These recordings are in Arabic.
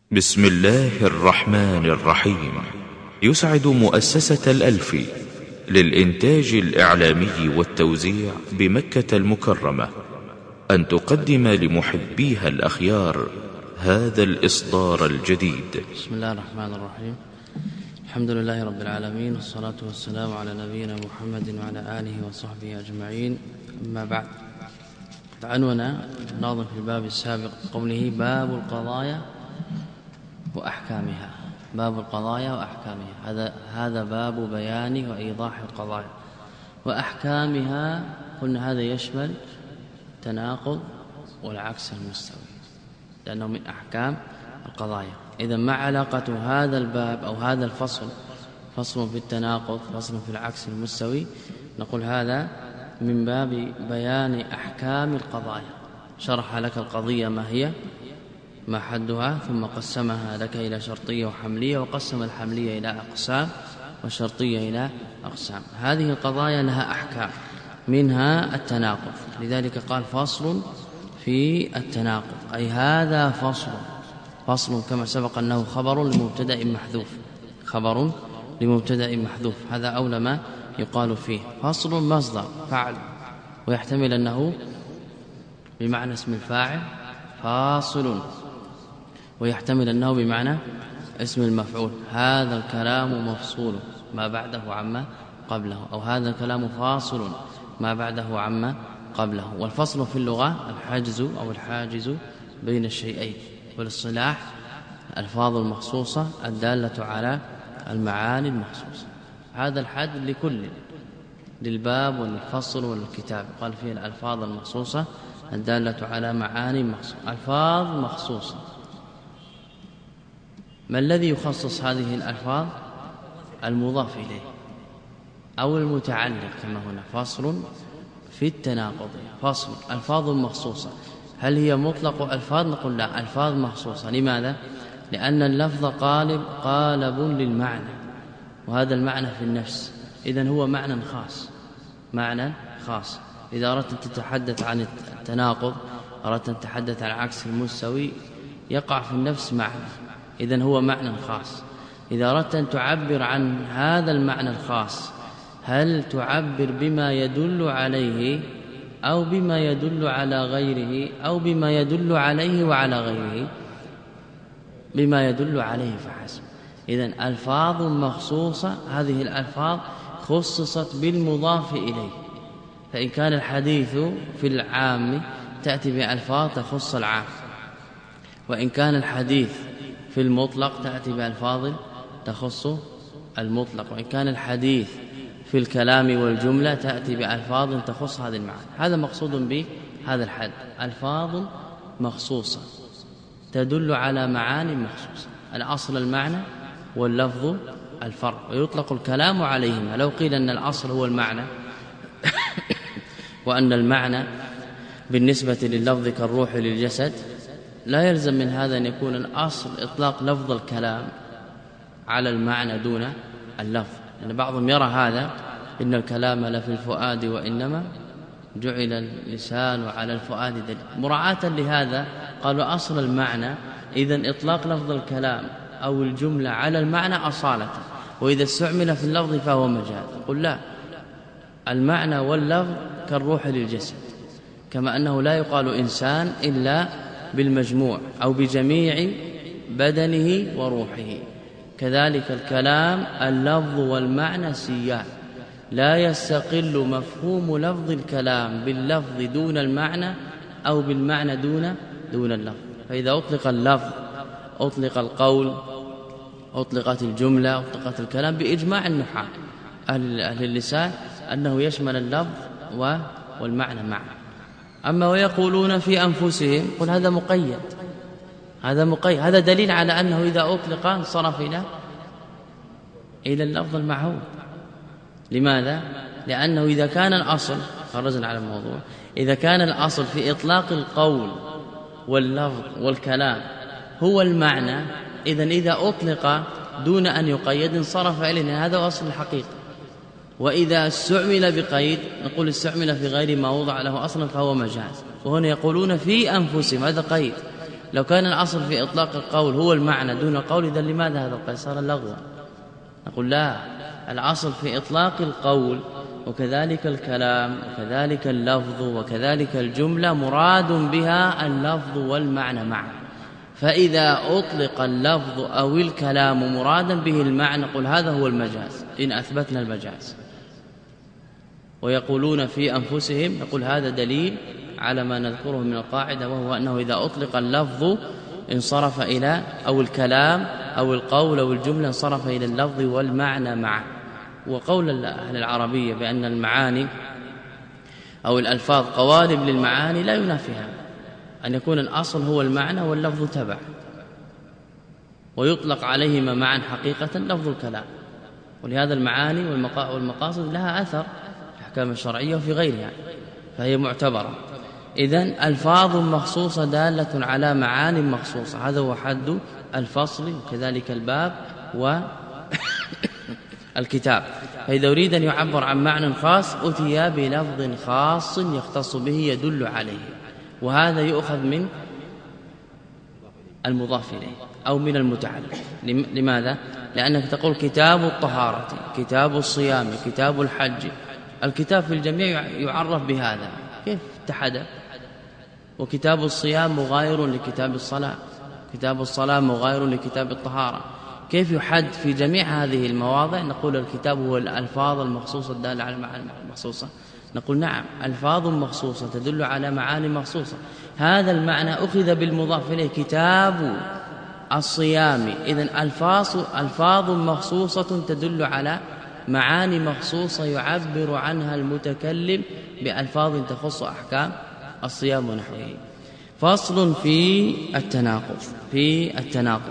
بسم الله الرحمن الرحيم. يسعد مؤسسة الألفي للإنتاج الإعلامي والتوزيع بمكة المكرمة أن تقدم لمحبيها الأخيار هذا الإصدار الجديد. بسم الله الرحمن الرحيم. الحمد لله رب العالمين، والصلاة والسلام على نبينا محمد وعلى آله وصحبه أجمعين. أما بعد، عنونا الناظم في الباب السابق قوله باب القضايا وأحكامها. باب القضايا وأحكامها، هذا باب بيان وإيضاح القضايا وأحكامها. قلنا هذا يشمل تناقض والعكس المستوي، لأنه من أحكام القضايا. إذا ما علاقة هذا الباب أو هذا الفصل؟ فصل في التناقض، فصل في العكس المستوي. نقول هذا من باب بيان أحكام القضايا. شرح لك القضية ما هي، ما حدها، ثم قسمها لك إلى شرطية وحملية، وقسم الحملية إلى أقسام والشرطية إلى أقسام. هذه القضايا لها أحكام، منها التناقض. لذلك قال فصل في التناقض، أي هذا فصل كما سبق أنه خبر لمبتدأ محذوف، خبر لمبتدأ محذوف. هذا أولى ما يقال فيه. فصل مصدر فعل، ويحتمل أنه بمعنى اسم الفاعل فاصل، ويحتمل أنه بمعنى اسم المفعول. هذا الكلام مفصول ما بعده عما قبله، أو هذا الكلام فاصل ما بعده عما قبله. والفصل في اللغة الحجز أو الحاجز بين الشيئين، والاصطلاح الألفاظ المخصوصة الدالة على المعاني المخصوصة. هذا الحد لكل، للباب والفصل والكتاب. قال فيه الألفاظ المخصوصة الدالة على معاني مخصوصة. ألفاظ مخصوصة، ما الذي يخصص هذه الألفاظ؟ المضاف إليه أو المتعلق، كما هنا فصل في التناقض. فصل ألفاظ مخصوصة، هل هي مطلق ألفاظ؟ نقول لا، ألفاظ مخصوصة. لماذا؟ لأن اللفظ قالب للمعنى، وهذا المعنى في النفس، إذن هو معنى خاص. إذا أردت أن تتحدث عن التناقض، أردت أن تتحدث عن عكس المستوي، يقع في النفس معنى، إذن هو معنى خاص. إذا أردت أن تعبر عن هذا المعنى الخاص، هل تعبر بما يدل عليه أو بما يدل على غيره أو بما يدل عليه وعلى غيره؟ بما يدل عليه فحسب. إذن ألفاظ مخصوصة، هذه الألفاظ خصصت بالمضاف إليه. فإن كان الحديث في العام تأتي بألفاظ تخص العام، وإن كان الحديث في المطلق تأتي بألفاظ تخص المطلق، وإن كان الحديث في الكلام والجملة تأتي بألفاظ تخص هذه المعاني. هذا مقصود بهذا الحد، ألفاظ مخصوصة تدل على معاني مخصوصة. الأصل المعنى واللفظ الفرع، ويطلق الكلام عليهما. لو قيل أن الأصل هو المعنى وأن المعنى بالنسبة لللفظ كالروح للجسد، لا يلزم من هذا أن يكون الأصل إطلاق لفظ الكلام على المعنى دون اللفظ. يعني بعضهم يرى هذا، إن الكلام لفي الفؤاد وإنما جعل اللسان على الفؤاد دليل. مراعاة لهذا قالوا أصل المعنى، إذن إطلاق لفظ الكلام أو الجملة على المعنى أصالة، وإذا استعمل في اللفظ فهو مجاز. قل لا، المعنى واللفظ كالروح للجسد، كما أنه لا يقال إنسان إلا بالمجموع أو بجميع بدنه وروحه، كذلك الكلام اللفظ والمعنى سيان، لا يستقل مفهوم لفظ الكلام باللفظ دون المعنى أو بالمعنى دون اللفظ. فإذا أطلق اللفظ أطلق القول، أطلقت الجملة، أطلقت الكلام، بإجماع النحاة أهل اللسان أنه يشمل اللفظ والمعنى معا. أما ويقولون في أنفسهم، قل هذا مقيد، هذا دليل على أنه إذا أطلق انصرف إلى اللفظ المعهود. لماذا؟ لأنه إذا كان الأصل، خرجنا على الموضوع، إذا كان الأصل في إطلاق القول واللفظ والكلام هو المعنى، إذن إذا أطلق دون أن يقيد انصرف إليه، هذا أصل الحقيقة. وإذا استعمل بقيد نقول استعمل في غير ما وضع له أصلا فهو مجاز. وهنا يقولون في أنفسهم، هذا قيد، لو كان الأصل في إطلاق القول هو المعنى دون قول، إذن لماذا هذا القيد صار لغوا؟ نقول لا، الأصل في إطلاق القول وكذلك الكلام وكذلك اللفظ وكذلك الجملة مراد بها اللفظ والمعنى معا، فإذا أطلق اللفظ أو الكلام مرادا به المعنى نقول هذا هو المجاز إن أثبتنا المجاز. ويقولون في أنفسهم نقول هذا دليل على ما نذكره من القاعدة، وهو أنه إذا أطلق اللفظ انصرف إلى أو الكلام أو القول أو الجملة انصرف إلى اللفظ والمعنى معا. وقول أهل العربية بأن المعاني أو الألفاظ قوالب للمعاني لا ينافيها، أن يكون الأصل هو المعنى واللفظ تبع، ويطلق عليهما معا حقيقة لفظ الكلام. ولهذا المعاني والمقاصد لها أثر في الأحكام الشرعية وفي غيرها، فهي معتبرة. إذن ألفاظ مخصوصة دالة على معاني مخصوصة، هذا هو حد الفصل، وكذلك الباب والكتاب. فإذا أريد أن يعبر عن معنى خاص أتي بلفظ خاص يختص به يدل عليه، وهذا يؤخذ من المضاف إليه أو من المتعلق. لماذا؟ لأنك تقول كتاب الطهارة، كتاب الصيام، كتاب الحج. الكتاب في الجميع يعرف بهذا، كيف اتحد؟ وكتاب الصيام مغاير لكتاب الصلاة، كتاب الصلاة مغاير لكتاب الطهارة، كيف يحد في جميع هذه المواضع؟ نقول الكتاب هو الألفاظ المخصوصة الدالة على المعاني المخصوصة. نقول نعم، ألفاظ مخصوصة تدل على معاني مخصوصة، هذا المعنى أخذ بالمضاف إليه كتاب الصيام. إذن ألفاظ مخصوصة تدل على معاني مخصوصة يعبر عنها المتكلم بألفاظ تخص أحكام الصيام ونحوه. فصل في التناقض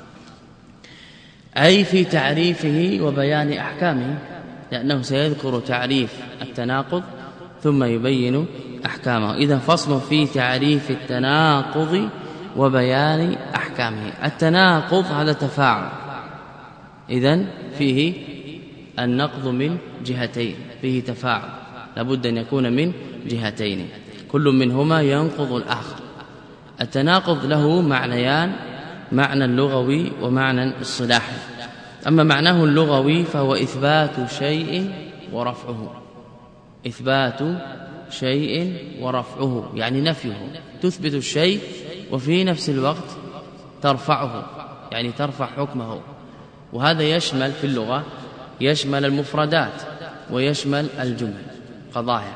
أي في تعريفه وبيان أحكامه، لأنه سيذكر تعريف التناقض ثم يبين أحكامه. إذن فصل في تعريف التناقض وبيان أحكامه. التناقض هذا تفاعل، إذن فيه النقض من جهتين، فيه تفاعل لابد أن يكون من جهتين، كل منهما ينقض الآخر. التناقض له معنيان، معنى اللغوي ومعنى الصلاحي. أما معناه اللغوي فهو إثبات شيء ورفعه، إثبات شيء ورفعه يعني نفيه، تثبت الشيء وفي نفس الوقت ترفعه، يعني ترفع حكمه. وهذا يشمل في اللغة يشمل المفردات ويشمل الجمل. قضايا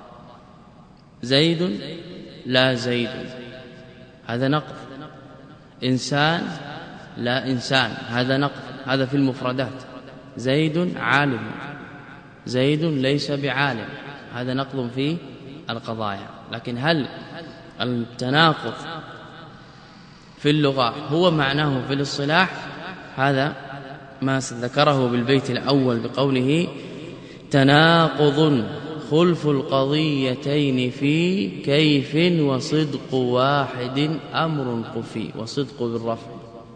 زيد لا زيد، هذا نقض. إنسان لا إنسان، هذا نقض، هذا في المفردات. زيد عالم، زيد ليس بعالم، هذا نقض في القضايا. لكن هل التناقض في اللغة هو معناه في الاصطلاح؟ هذا ما ذكره بالبيت الأول بقوله تناقض خلف القضيتين في كيف وصدق واحد أمر خفي، وصدق بالرفع.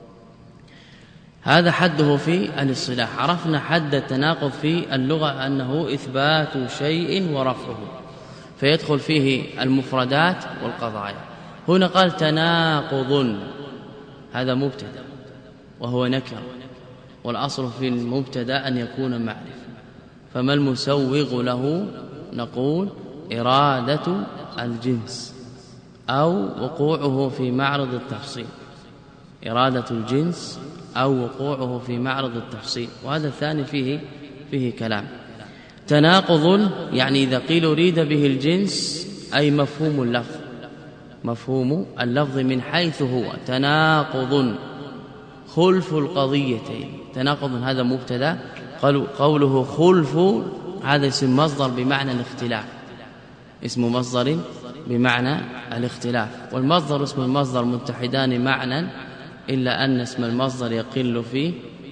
هذا حده في الاصطلاح. عرفنا حد التناقض في اللغة أنه إثبات شيء ورفعه، فيدخل فيه المفردات والقضايا. هنا قال تناقض، هذا مبتدا وهو نكر، والأصل في المبتدا أن يكون معرفة، فما المسوغ له؟ نقول إرادة الجنس أو وقوعه في معرض التفصيل، إرادة الجنس أو وقوعه في معرض التفصيل، وهذا الثاني فيه كلام. تناقض يعني إذا قيل أريد به الجنس أي مفهوم اللفظ، مفهوم اللفظ من حيث هو تناقض خلف القضيتين. تناقض هذا مبتدا، قوله خلف هذا اسم مصدر بمعنى الاختلاف، اسم مصدر بمعنى الاختلاف، والمصدر اسم المصدر متحدان معنى، إلا أن اسم المصدر يقل في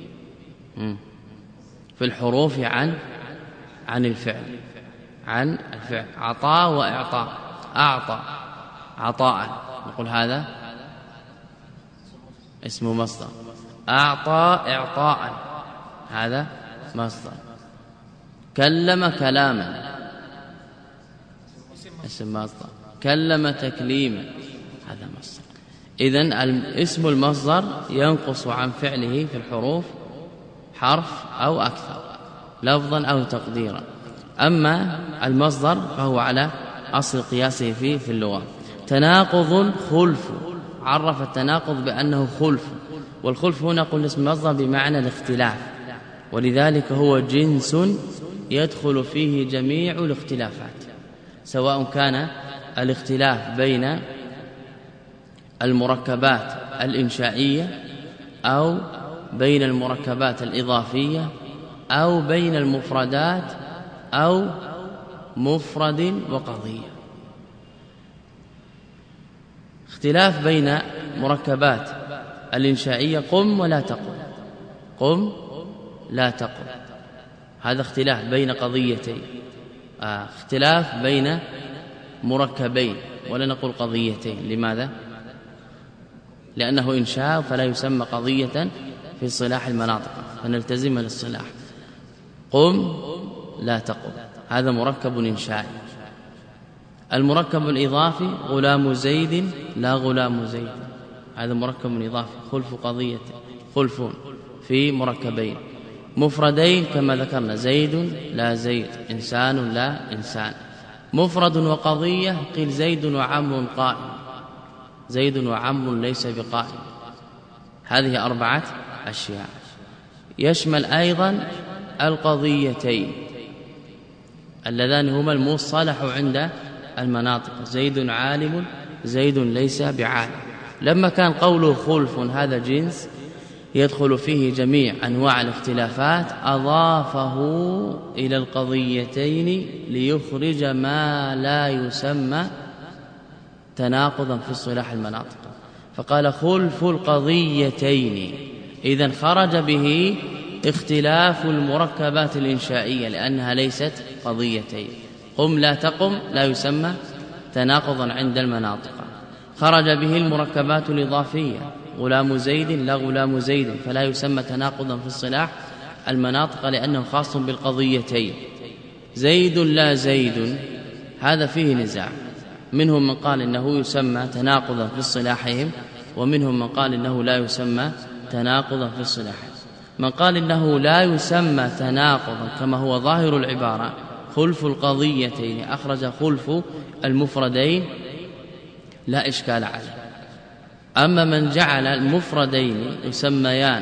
الحروف عن الفعل، عطاء وإعطاء. أعطى عطاء نقول هذا اسم مصدر، أعطى إعطاء هذا مصدر، كلم كلاما اسم مصدر، كلم تكليما هذا مصدر. إذن اسم المصدر ينقص عن فعله في الحروف حرف أو أكثر لفظا أو تقديرا. أما المصدر فهو على أصل قياسه في اللغة. تناقض خلف، عرف التناقض بأنه خلف، والخلف هنا قلنا اسم المصدر بمعنى الاختلاف، ولذلك هو جنس يدخل فيه جميع الاختلافات، سواء كان الاختلاف بين المركبات الإنشائية أو بين المركبات الإضافية أو بين المفردات أو مفرد وقضية. اختلاف بين مركبات الإنشائية قم ولا تقم، قم لا تقم، هذا اختلاف بين قضيتين. اختلاف بين مركبين ولا نقول قضيتين. لماذا؟ لأنه إنشاء فلا يسمى قضية في صلاح المناطق، فنلتزم للصلاح. قم لا تقم، هذا مركب إنشائي. المركب الإضافي غلام زيد لا غلام زيد، هذا مركب إضافي، خلف قضية، خلف في مركبين. مفردين كما ذكرنا، زيد لا زيد، إنسان لا إنسان. مفرد وقضية قيل زيد وعمر قائم، زيد وعمر ليس بقائم. هذه 4 أشياء. يشمل أيضا القضيتين اللذان هما المصطلح عند المناطق، زيد عالم، زيد ليس بعالم. لما كان قوله خلف هذا جنس يدخل فيه جميع أنواع الاختلافات، أضافه إلى القضيتين ليخرج ما لا يسمى تناقضا في اصطلاح المناطق، فقال خلف القضيتين. إذن خرج به اختلاف المركبات الإنشائية لأنها ليست قضيتين. قم لا تقم لا يسمى تناقضا عند المناطق. خرج به المركبات الإضافية، غلام زيد لا غلام زيد، فلا يسمى تناقضا في اصطلاح المناطق لأنه خاص بالقضيتين. زيد لا زيد، هذا فيه نزاع، منهم من قال إنه يسمى تناقضا في اصطلاحهم، ومنهم من قال إنه لا يسمى تناقضا في اصطلاحهم. من قال إنه لا يسمى تناقضا كما هو ظاهر العبارة، خلف القضيتين أخرج خلف المفردين، لا إشكال عليه. أما من جعل المفردين يسميان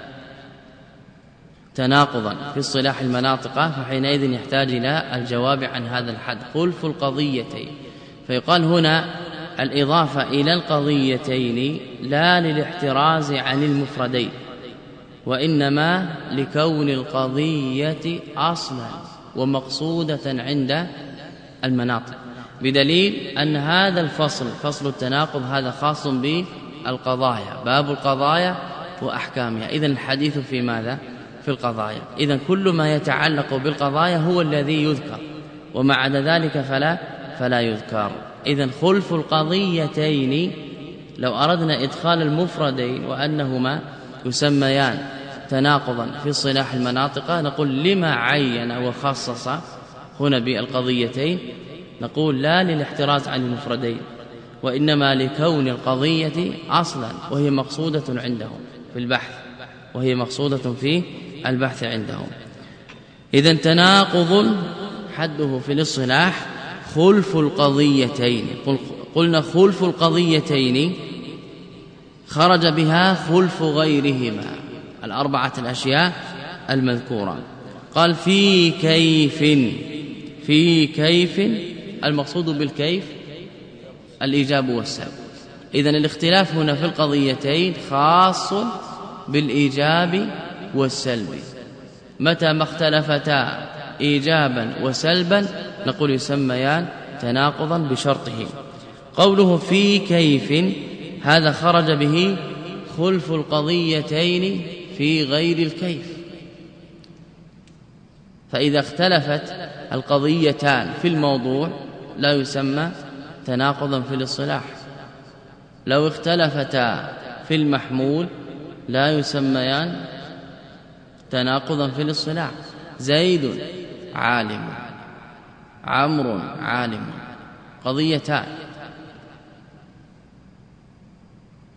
تناقضا في اصطلاح المناطق فحينئذ يحتاج إلى الجواب عن هذا الحد، خلف القضيتين. فيقال هنا الإضافة إلى القضيتين لا للاحتراز عن المفردين، وإنما لكون القضية أصلا ومقصودة عند المناطق، بدليل أن هذا الفصل، فصل التناقض، هذا خاص بالقضايا، باب القضايا وأحكامها. إذن الحديث في ماذا؟ في القضايا. إذن كل ما يتعلق بالقضايا هو الذي يذكر، وما عدا ذلك فلا يذكر. إذن خلف القضيتين، لو أردنا إدخال المفردين وأنهما يسميان تناقضا في اصطلاح المناطق نقول لما عين وخصص هنا بالقضيتين؟ نقول لا للاحتراز عن المفردين، وإنما لكون القضية أصلا وهي مقصودة عندهم في البحث، وهي مقصودة في البحث عندهم. إذن تناقض حده في الاصطلاح خلف القضيتين. قلنا خلف القضيتين خرج بها خلف غيرهما، 4 الأشياء المذكورة. قال في كيف، في كيف المقصود بالكيف الإيجاب والسلب. إذن الاختلاف هنا في القضيتين خاص بالإيجاب والسلب. متى ما اختلفتا إيجابا وسلبا نقول يسميان تناقضا بشرطه. قوله في كيف هذا خرج به خلف القضيتين في غير الكيف، فإذا اختلفت القضيتان في الموضوع لا يسمى تناقضا في الاصطلاح، لو اختلفتا في المحمول لا يسميان تناقضا في الاصطلاح. زيد عالم، عمرو عالم، قضيتان.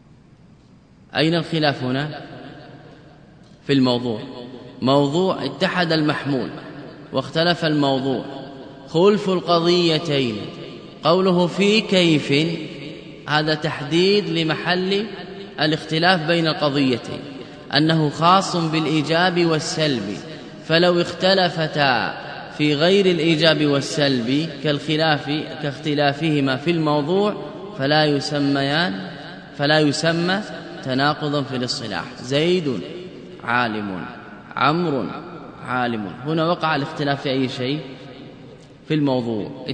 أين الخلاف هنا؟ في الموضوع. موضوع اتحد المحمول واختلف الموضوع، خلف القضيتين. قوله في كيف هذا تحديد لمحل الاختلاف بين القضيتين، أنه خاص بالإيجاب والسلب، فلو اختلفتا في غير الإيجاب والسلب كاختلافهما في الموضوع فلا يسمى تناقضا في الاصطلاح. زيد عالم، عمرو عالم. هنا وقع الاختلاف في أي شيء؟ في الموضوع.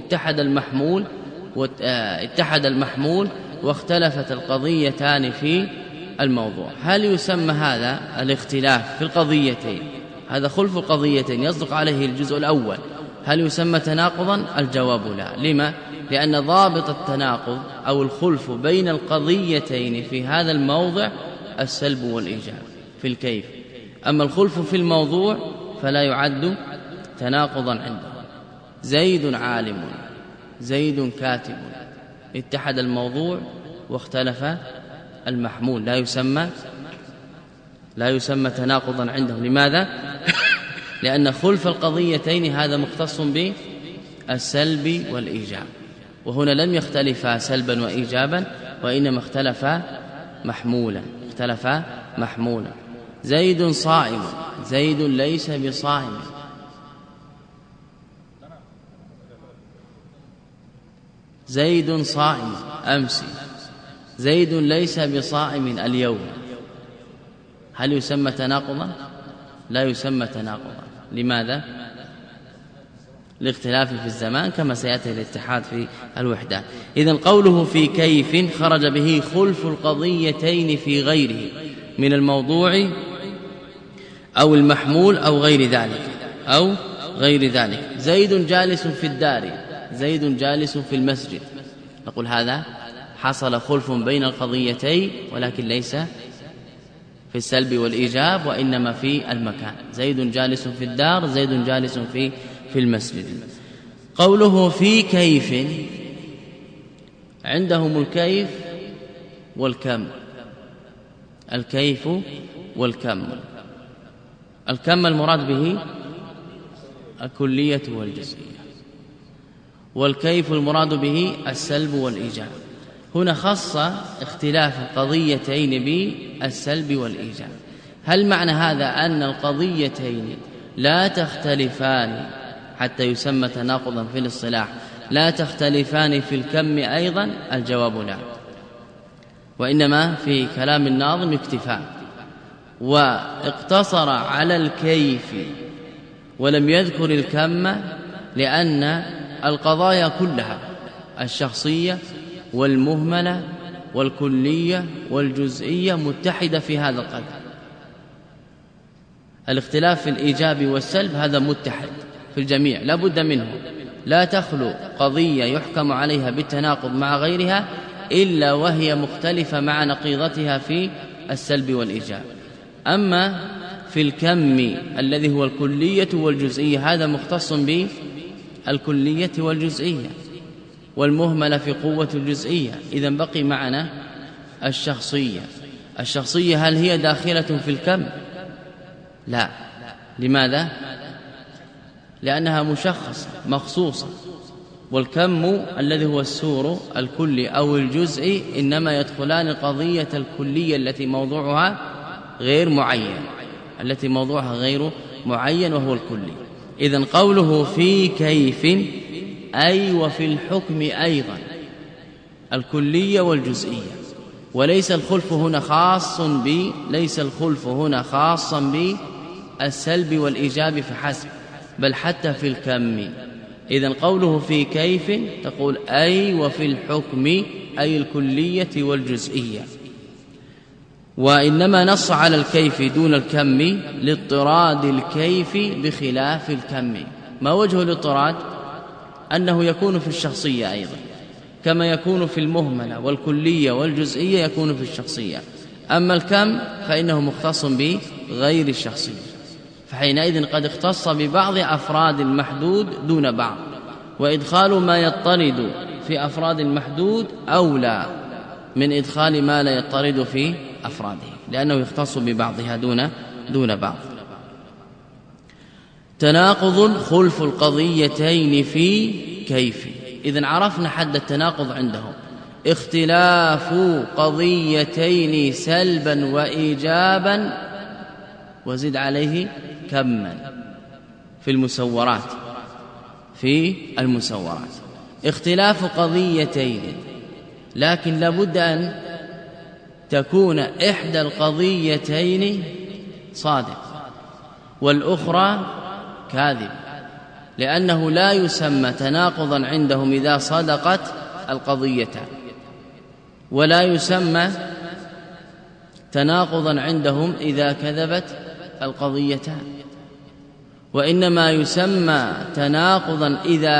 اتحد المحمول واختلفت القضيتان في الموضوع. هل يسمى هذا الاختلاف في القضيتين، هذا خلف القضيتين يصدق عليه الجزء الأول، هل يسمى تناقضا؟ الجواب لا. لما؟ لأن ضابط التناقض أو الخلف بين القضيتين في هذا الموضع السلب والإيجاب في الكيف. أما الخلف في الموضوع فلا يعد تناقضا عنده. زيد عالم، زيد كاتب. اتحد الموضوع واختلف المحمول، لا يسمى تناقضا عنده. لماذا؟ لأن خلف القضيتين هذا مختص بالسلب والإيجاب، وهنا لم يختلفا سلبا وإيجابا، وإنما اختلفا محمولا. زيد صائم، زيد ليس بصائم. زيد صائم أمس، زيد ليس بصائم اليوم. هل يسمى تناقضا؟ لا يسمى تناقضا. لماذا؟ الاختلاف في الزمان كما سيأتي الاتحاد في الوحدة. إذن قوله في كيف خرج به خلف القضيتين في غيره من الموضوع أو المحمول أو غير ذلك. زيد جالس في الدار، زيد جالس في المسجد. نقول هذا حصل خلف بين القضيتين، ولكن ليس في السلب والإيجاب، وإنما في المكان. زيد جالس في الدار، زيد جالس في المسجد. قوله في كيف عندهم الكيف والكم. الكيف والكم. الكم المراد به الكلية والجزئية، والكيف المراد به السلب والإيجاب. هنا خص اختلاف القضيتين بالسلب والإيجاب. هل معنى هذا أن القضيتين لا تختلفان حتى يسمى تناقضا في الاصطلاح، لا تختلفان في الكم أيضا؟ الجواب لا، وإنما في كلام الناظم اكتفاء، واقتصر على الكيف ولم يذكر الكم، لأن القضايا كلها الشخصية والمهملة والكلية والجزئية متحدة في هذا القدر. الاختلاف في الإيجاب والسلب هذا متحد في الجميع لا بد منه، لا تخلو قضية يحكم عليها بالتناقض مع غيرها إلا وهي مختلفة مع نقيضتها في السلب والإيجاب. أما في الكم الذي هو الكلية والجزئية هذا مختص بالكلية والجزئية، والمهملة في قوة الجزئية. إذن بقي معنا الشخصية هل هي داخلة في الكم؟ لا. لماذا؟ لأنها مشخصة مخصوصة، والكم الذي هو السور الكلي أو الجزئي إنما يدخلان قضية الكلية التي موضوعها غير معين، وهو الكلي. إذن قوله في كيف أي وفي الحكم أيضا الكلية والجزئية، وليس الخلف هنا خاصا بالسلب والإيجاب فحسب، بل حتى في الكم. إذن قوله في كيف تقول أي وفي الحكم أي الكلية والجزئية. وإنما نص على الكيف دون الكم لاضطراد الكيف بخلاف الكم. ما وجه الاضطراد؟ أنه يكون في الشخصية أيضا كما يكون في المهملة والكلية والجزئية يكون في الشخصية. أما الكم فإنه مختص بغير الشخصية، فحينئذ قد اختص ببعض أفراد المحدود دون بعض، وإدخال ما يضطرد في أفراد المحدود أولى من إدخال ما لا يضطرد في أفراده لأنه يختص ببعضها دون بعض. تناقض خلف القضيتين في كيف. إذن عرفنا حد التناقض عندهم: اختلاف قضيتين سلبا وإيجابا وزد عليه كما في المسورات. اختلاف قضيتين، لكن لابد أن تكون إحدى القضيتين صادق والأخرى كاذب، لأنه لا يسمى تناقضا عندهم إذا صدقت القضيتان، ولا يسمى تناقضا عندهم إذا كذبت القضيتان، وإنما يسمى تناقضا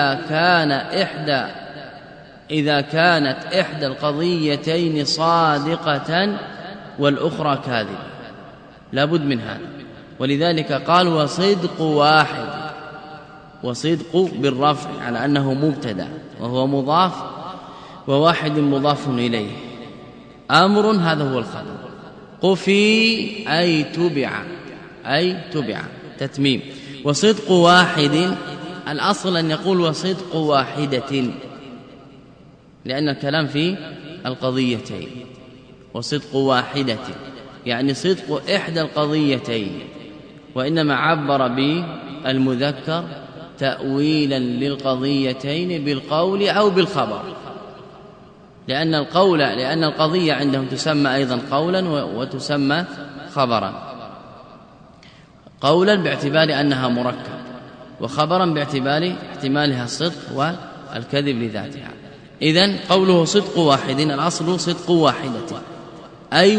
إذا كانت إحدى القضيتين صادقة والأخرى كاذبة، لابد من هذا. ولذلك قال وصدق واحد، وصدق بالرفع على أنه مبتدأ وهو مضاف، وواحد مضاف إليه. أمر هذا هو الخبر. قفي أي تبع تتميم. وصدق واحد الأصل أن يقول وصدق واحدة، لأن الكلام في القضيتين. وصدق واحدة يعني صدق إحدى القضيتين، وإنما عبر بالمذكر تأويلا للقضيتين بالقول أو بالخبر، لأن القضية عندهم تسمى أيضا قولا وتسمى خبرا. قولا باعتبار أنها مركب، وخبرا باعتبار احتمالها الصدق والكذب لذاتها. إذن قوله صدق واحد الأصل صدق واحدة أي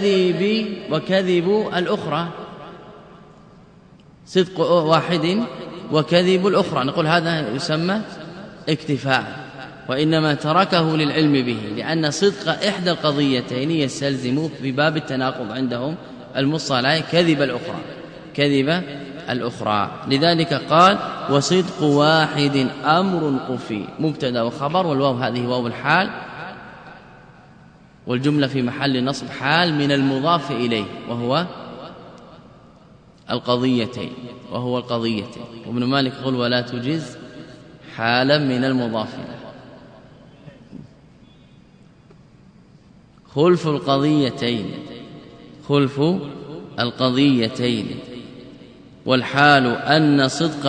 وكذب الأخرى. صدق واحد وكذب الأخرى، نقول هذا يسمى اكتفاء، وإنما تركه للعلم به، لأن صدق إحدى القضيتين يستلزم في باب التناقض عندهم المصطلح كذب الأخرى. لذلك قال وصدق واحد أمر قفي، مبتدا وخبر، والواو هذه واو الحال، والجملة في محل نصب حال من المضاف إليه وهو القضيتين. وابن مالك يقول ولا تجز حالا من المضاف إليه. خلف القضيتين والحال أن صدق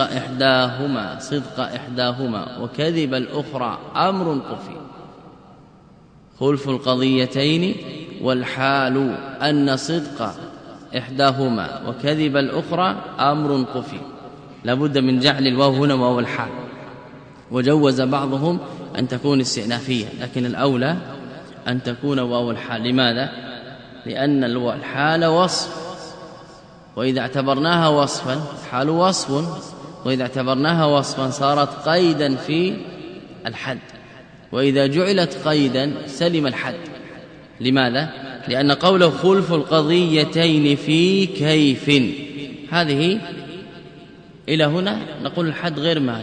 إحداهما وكذب الأخرى أمر قفي. خلف القضيتين والحال أن صدق إحداهما وكذب الأخرى أمر قفي، لابد من جعل الواو هنا واو الحال، وجوز بعضهم أن تكون استئنافية، لكن الأولى أن تكون واو الحال. لماذا؟ لأن الحال وصف، وإذا اعتبرناها وصفا الحال وصف، وإذا اعتبرناها وصفا صارت قيدا في الحد، وإذا جعلت قيدا سلم الحد. لماذا؟ لأن قوله خلف القضيتين في كيف، هذه إلى هنا نقول الحد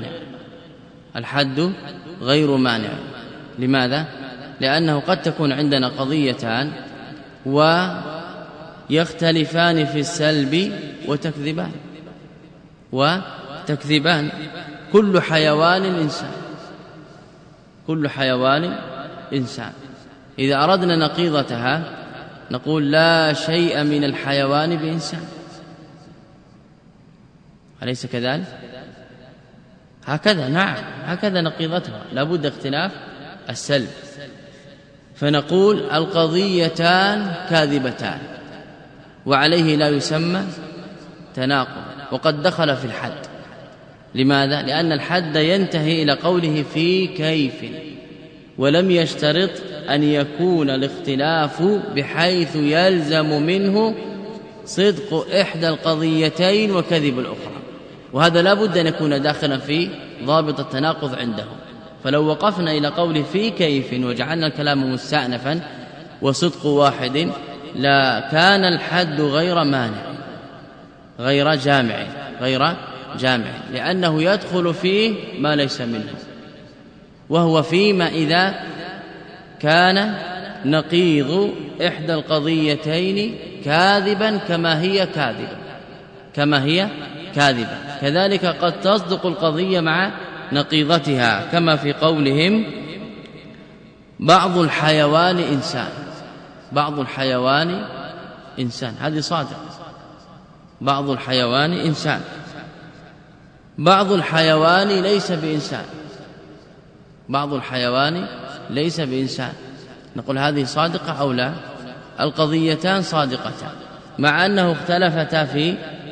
غير مانع. لماذا؟ لأنه قد تكون عندنا قضيتان ويختلفان في السلب وتكذبان. كل حيوان إنسان. إذا أردنا نقيضتها نقول لا شيء من الحيوان بإنسان، أليس كذلك؟ هكذا، نعم، هكذا نقيضتها، لابد اختلاف السلب. فنقول القضيتان كاذبتان، وعليه لا يسمى تناقض، وقد دخل في الحد. لماذا؟ لأن الحد ينتهي إلى قوله في كيف، ولم يشترط أن يكون الاختلاف بحيث يلزم منه صدق إحدى القضيتين وكذب الأخرى، وهذا لا بد أن يكون داخلا في ضابط التناقض عندهم. فلو وقفنا إلى قوله في كيف وجعلنا الكلام مستأنفا وصدق واحد لا كان الحد غير مانع غير جامع، لأنه يدخل فيه ما ليس منه، وهو فيما إذا كان نقيض إحدى القضيتين كاذبا كما هي كاذبة كذلك قد تصدق القضية مع نقيضتها، كما في قولهم بعض الحيوان إنسان هذه صادق. بعض الحيوان إنسان، بعض الحيوان ليس بإنسان، نقول هذه صادقة أو لا؟ القضيتان صادقتان، مع أنه اختلفتا في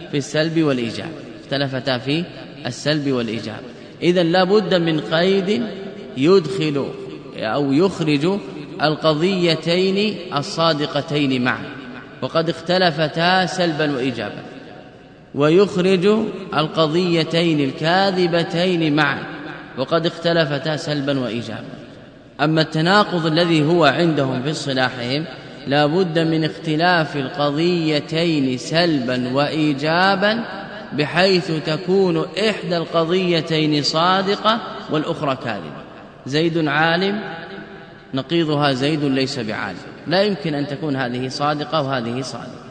السلب والإيجاب. إذن لا بد من قيد يدخل أو يخرج القضيتين الصادقتين معا، وقد اختلفتا سلبا وإيجابا، ويخرج القضيتين الكاذبتين معا، وقد اختلفتا سلبا وإيجابا. أما التناقض الذي هو عندهم في اصطلاحهم لا بد من اختلاف القضيتين سلبا وإيجابا، بحيث تكون إحدى القضيتين صادقة والأخرى كاذبة. زيد عالم نقيضها زيد ليس بعالم، لا يمكن أن تكون هذه صادقة وهذه صادقة،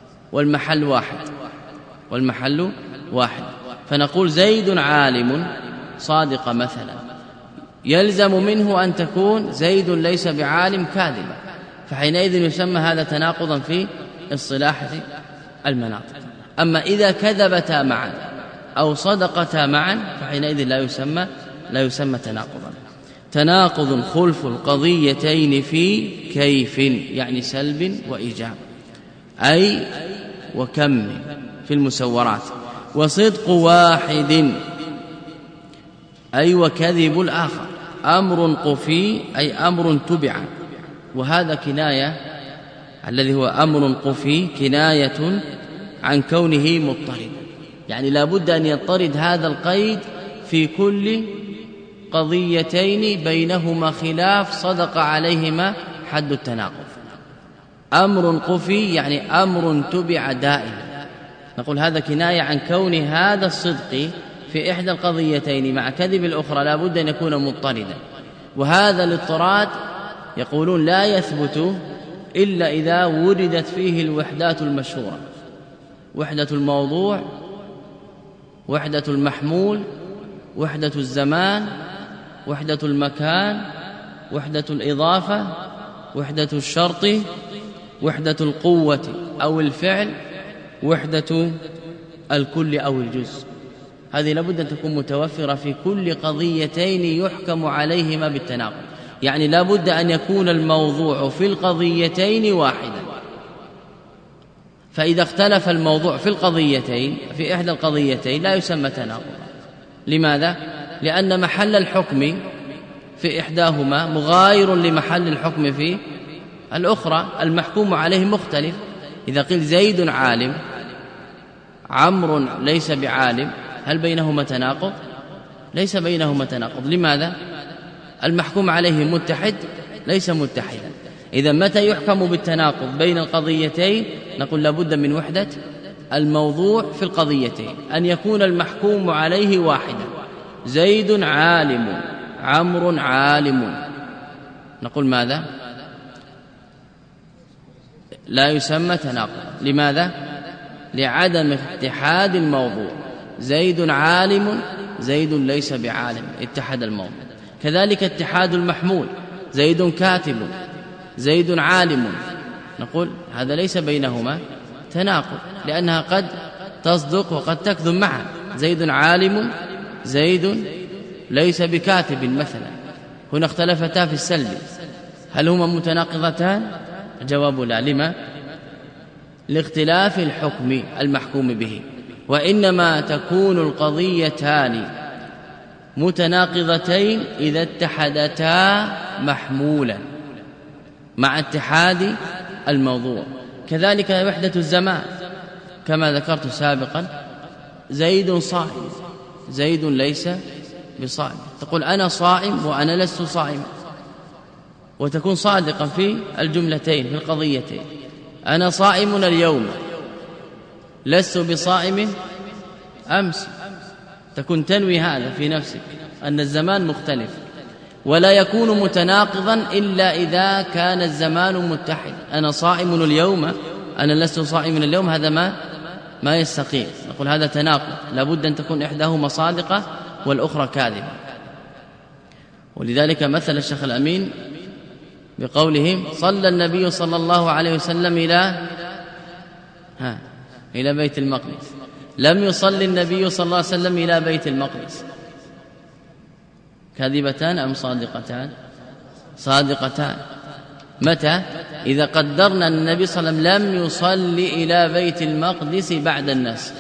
والمحل واحد. فنقول زيد عالم صادقة مثلا، يلزم منه أن تكون زيد ليس بعالم كاذبة، فحينئذ يسمى هذا تناقضا في اصطلاح المناطق. أما إذا كذبتا معا أو صدقتا معا فحينئذ لا يسمى تناقضا. تناقض خلف القضيتين في كيف، يعني سلب وإيجاب، أي وكم في المسورات، وصدق واحد أي وكذب الآخر، أمر قفي أي أمر تبع، وهذا كناية، الذي هو أمر قفي كناية عن كونه مضطردا، يعني لا بد أن يضطرد هذا القيد في كل قضيتين بينهما خلاف صدق عليهما حد التناقض. أمر قفي يعني أمر تبع دائما، نقول هذا كناية عن كون هذا الصدق في إحدى القضيتين مع كذب الأخرى لا بد أن يكون مضطردا، وهذا الاضطراد يقولون لا يثبت إلا إذا وردت فيه الوحدات المشهورة: وحدة الموضوع، وحدة المحمول، وحدة الزمان، وحدة المكان، وحدة الإضافة، وحدة الشرط، وحدة القوة أو الفعل، وحدة الكل أو الجزء. هذه لابد أن تكون متوفرة في كل قضيتين يحكم عليهما بالتناقض، يعني لابد أن يكون الموضوع في القضيتين واحدا. فإذا اختلف الموضوع في القضيتين في إحدى القضيتين لا يسمى تناقضا. لماذا؟ لأن محل الحكم في إحداهما مغاير لمحل الحكم في الأخرى، المحكوم عليه مختلف. إذا قيل زيد عالم عمرو ليس بعالم، هل بينهما تناقض؟ ليس بينهما تناقض. لماذا؟ المحكوم عليه متحد ليس متحدا. إذا متى يحكم بالتناقض بين القضيتين؟ نقول لابد من وحدة الموضوع في القضيتين، أن يكون المحكوم عليه واحدا. زيد عالم عمرو عالم، نقول ماذا؟ لا يسمى تناقض. لماذا؟ لعدم اتحاد الموضوع. زيد عالم زيد ليس بعالم، اتحد الموضوع. كذلك اتحاد المحمول، زيد كاتب زيد عالم، نقول هذا ليس بينهما تناقض، لأنها قد تصدق وقد تكذب معا. زيد عالم زيد ليس بكاتب مثلا، هنا اختلفتا في السلب، هل هما متناقضتان؟ الجواب لا. لما؟ لاختلاف الحكم المحكوم به، وإنما تكون القضيتان متناقضتين إذا اتحدتا محمولا مع اتحاد الموضوع. كذلك وحدة الزمان كما ذكرت سابقا، زيد صائم زيد ليس بصائم، تقول أنا صائم وأنا لست صائم، وتكون صادقا في الجملتين في القضيتين. أنا صائم اليوم لست بصائم أمس، تكون تنوي هذا في نفسك أن الزمان مختلف. ولا يكون متناقضا إلا إذا كان الزمان متحد. أنا صائم اليوم، أنا لست صائما اليوم، هذا ما يستقيم، نقول هذا تناقض، لابد أن تكون إحداهما صادقة والأخرى كاذبة. ولذلك مثل الشيخ الأمين بقولهم صلى النبي صلى الله عليه وسلم إلى بيت المقدس، لم يصلي النبي صلى الله عليه وسلم إلى بيت المقدس. كاذبتان أم صادقتان؟ صادقتان. متى؟ إذا قدرنا أن النبي صلى الله عليه وسلم لم يصلي إلى بيت المقدس بعد النسخ،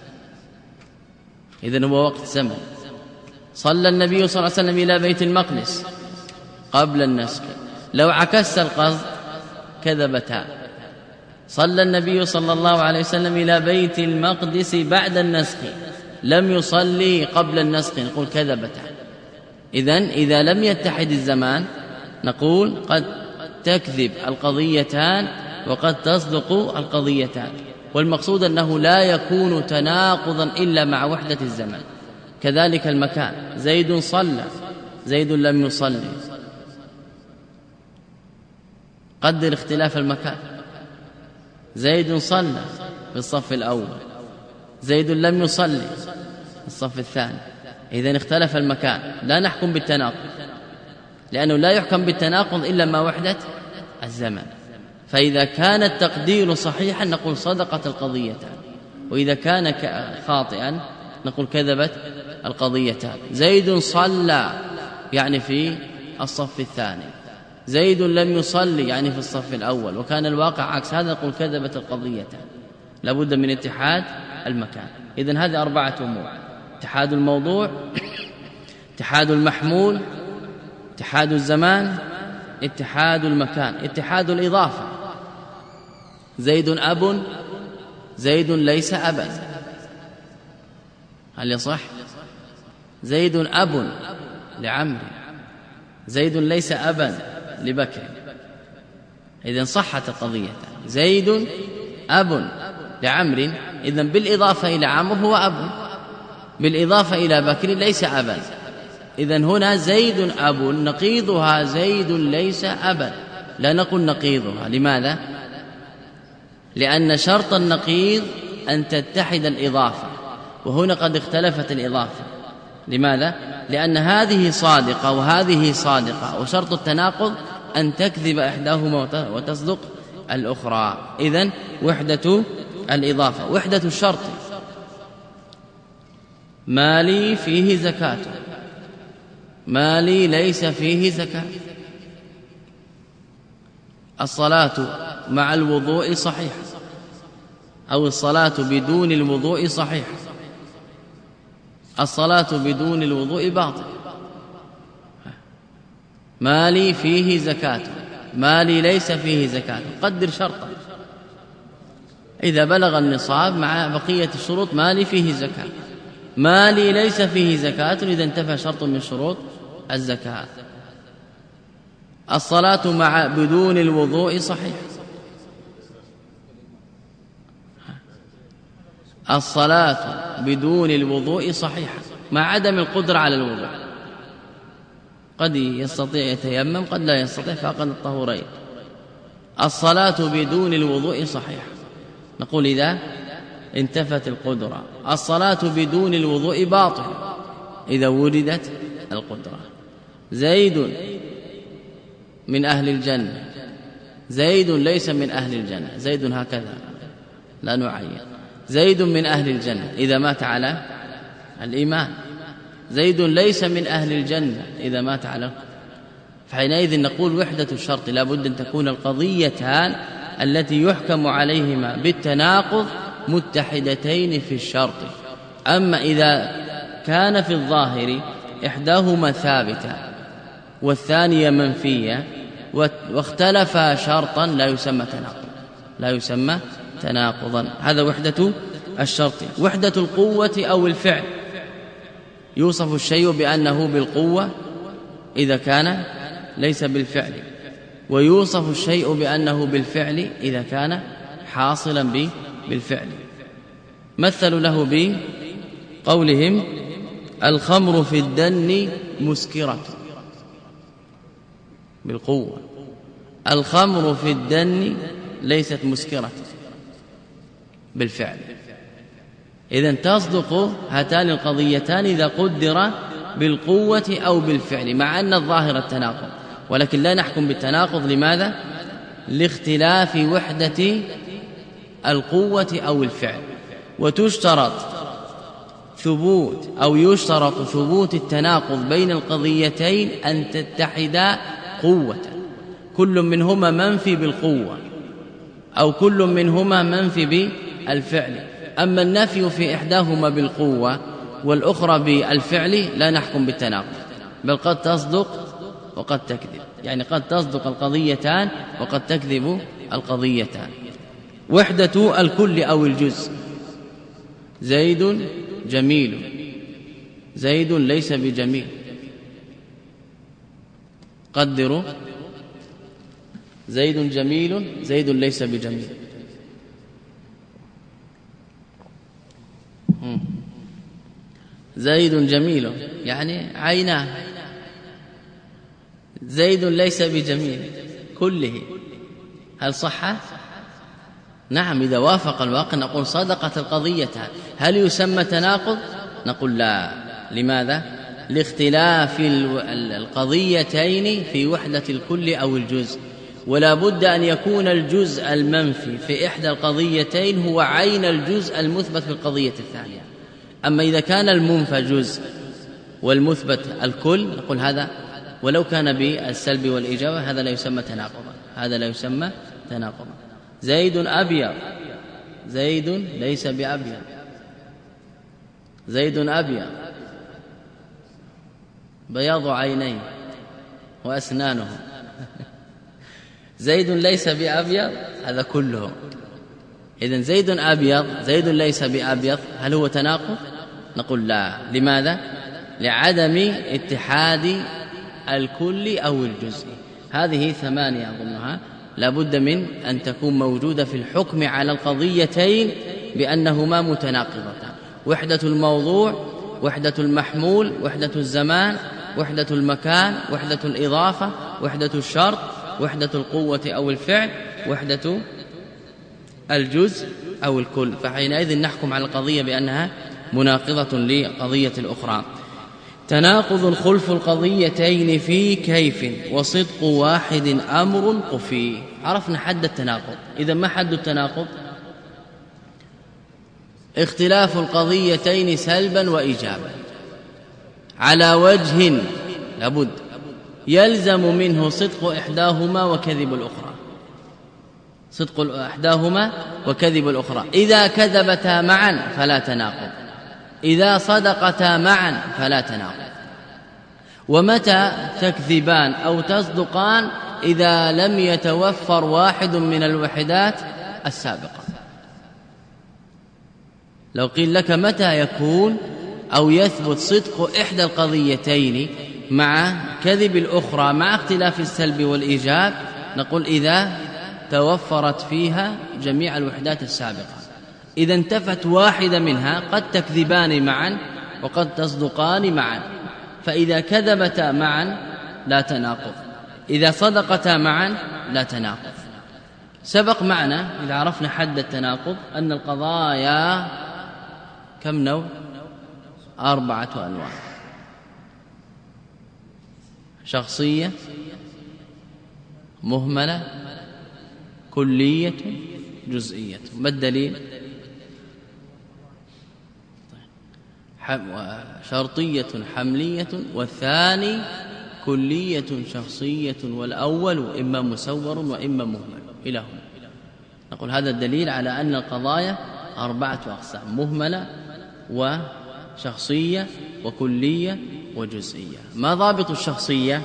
إذن هو وقت زمن. صلى النبي صلى الله عليه وسلم إلى بيت المقدس قبل النسخ، لو عكست القصد كذبتان. صلى النبي صلى الله عليه وسلم إلى بيت المقدس بعد النسخ، لم يصلي قبل النسخ، نقول كذبتان. إذن إذا لم يتحد الزمان نقول قد تكذب القضيتان وقد تصدق القضيتان، والمقصود أنه لا يكون تناقضا إلا مع وحدة الزمان. كذلك المكان، زيد صلى، زيد لم يصلي، قدر اختلاف المكان. زيد صلى في الصف الأول، زيد لم يصلي في الصف الثاني، إذن اختلف المكان، لا نحكم بالتناقض، لأنه لا يحكم بالتناقض إلا ما وحدة الزمن. فإذا كان التقدير صحيحا نقول صدقت القضيتان، وإذا كان خاطئا نقول كذبت القضيتان. زيد صلى يعني في الصف الثاني، زيد لم يصلي يعني في الصف الأول، وكان الواقع عكس هذا، نقول كذبت القضيتان. لابد من اتحاد المكان. إذن هذه 4 أمور: اتحاد الموضوع، اتحاد المحمول، اتحاد الزمان، اتحاد المكان، اتحاد الإضافة. زيد أب، زيد ليس أبا، هل يصح؟ زيد أب لعمرو، زيد ليس أبا لبكر، إذن صحت القضية. زيد أب لعمرو، إذن بالإضافة إلى عمرو هو أب، بالإضافة إلى بكر ليس أبا. إذن هنا زيد أب نقيضها زيد ليس أبا، لا نقول نقيضها. لماذا؟ لأن شرط النقيض أن تتحد الإضافة، وهنا قد اختلفت الإضافة. لماذا؟ لأن هذه صادقة وهذه صادقة، وشرط التناقض أن تكذب إحداهما وتصدق الأخرى. إذن وحدة الإضافة. وحدة الشرط: مالي فيه زكاة، مالي ليس فيه زكاة. الصلاة مع الوضوء صحيحة، أو الصلاة بدون الوضوء صحيحة. الصلاة بدون الوضوء باطل. مالي فيه زكاة، مالي ليس فيه زكاة. قدر شرطا، إذا بلغ النصاب مع بقية الشروط مالي فيه زكاة، مالي ليس فيه زكاة، إذا انتفى شرط من شروط الزكاة. الصلاة مع بدون الوضوء صحيح، الصلاة بدون الوضوء صحيحة مع عدم القدرة على الوضوء، قد يستطيع يتيمم قد لا يستطيع فأقل الطهورين. الصلاة بدون الوضوء صحيحة، نقول إذا انتفت القدرة. الصلاة بدون الوضوء باطل إذا وردت القدرة. زيد من أهل الجنة، زيد ليس من أهل الجنة، زيد هكذا لا نعين. زيد من أهل الجنة إذا مات على الإيمان، زيد ليس من أهل الجنة إذا مات على. فحينئذ نقول وحدة الشرط لا بد أن تكون القضيتان التي يحكم عليهما بالتناقض متحدتين في الشرط. أما إذا كان في الظاهر إحداهما ثابتة والثانية منفية واختلفا شرطا لا يسمى تناقض، لا يسمى تناقضا. هذا وحدة الشرط. وحدة القوة أو الفعل: يوصف الشيء بأنه بالقوة إذا كان ليس بالفعل، ويوصف الشيء بأنه بالفعل إذا كان حاصلا بالفعل. مثلوا له بقولهم: الخمر في الدن مسكرة. بالقوة. الخمر في الدن ليست مسكرة بالفعل. إذن تصدق هاتان القضيتان إذا قدر بالقوة أو بالفعل، مع أن الظاهر التناقض، ولكن لا نحكم بالتناقض. لماذا؟ لاختلاف وحدة القوة أو الفعل. وتشترط ثبوت أو يشترط ثبوت التناقض بين القضيتين أن تتحدا قوة، كل منهما منفي بالقوة أو كل منهما منفي بالفعل. أما النفي في إحداهما بالقوة والأخرى بالفعل لا نحكم بالتناقض، بل قد تصدق وقد تكذب، يعني قد تصدق القضيتان وقد تكذب القضيتان. وحدة الكل أو الجزء. زيد جميل، زيد ليس بجميل. قدروا زيد جميل، زيد ليس بجميل. زيد جميل يعني عيناه، زيد ليس بجميل كله. هل صح؟ نعم، إذا وافق الواقع نقول صدقت القضيتان. هل يسمى تناقض؟ نقول لا. لماذا؟ لاختلاف القضيتين في وحدة الكل أو الجزء، ولا بد أن يكون الجزء المنفي في إحدى القضيتين هو عين الجزء المثبت في القضية الثانية. أما إذا كان المنفى جزء والمثبت الكل نقول هذا ولو كان بالسلب والإجابة هذا لا يسمى تناقضا، هذا لا يسمى تناقضا. زيد أبيض، زيد ليس بأبيض. زيد أبيض بياض عينيه وأسنانه. زيد ليس بأبيض هذا كله. إذن زيد أبيض، زيد ليس بأبيض، هل هو تناقض؟ نقول لا. لماذا؟ لعدم اتحاد الكل أو الجزء. هذه 8 أظنها لا بد من أن تكون موجودة في الحكم على القضيتين بأنهما متناقضتان: وحدة الموضوع، وحدة المحمول، وحدة الزمان، وحدة المكان، وحدة الإضافة، وحدة الشرط، وحدة القوة أو الفعل، وحدة الجزء أو الكل. فحينئذ نحكم على القضية بأنها مناقضة لقضية الأخرى. تناقض خلف القضيتين في كيف وصدق واحد أمر قفي. عرفنا حد التناقض. إذا ما حد التناقض؟ اختلاف القضيتين سلبا وإيجابا على وجه لابد يلزم منه صدق إحداهما وكذب الأخرى، صدق إحداهما وكذب الأخرى. إذا كذبتا معا فلا تناقض، إذا صدقتا معا فلا تناقض. ومتى تكذبان أو تصدقان؟ إذا لم يتوفر واحد من الوحدات السابقة. لو قيل لك متى يكون أو يثبت صدق إحدى القضيتين مع كذب الأخرى مع اختلاف السلب والإيجاب، نقول إذا توفرت فيها جميع الوحدات السابقة. إذا انتفت واحدة منها قد تكذبان معا وقد تصدقان معا. فإذا كذبتا معا لا تناقض، إذا صدقتا معا لا تناقض. سبق معنا إذا عرفنا حد التناقض أن القضايا كم نوع؟ 4 أنواع: شخصية، مهملة، كلية، جزئية. ما الدليل؟ شرطية حملية، والثاني كلية شخصية، والأول إما مسور وإما مهمل. إلى هنا نقول هذا الدليل على أن القضايا 4 أقسام: مهملة وشخصية وكلية وجزئية. ما ضابط الشخصية؟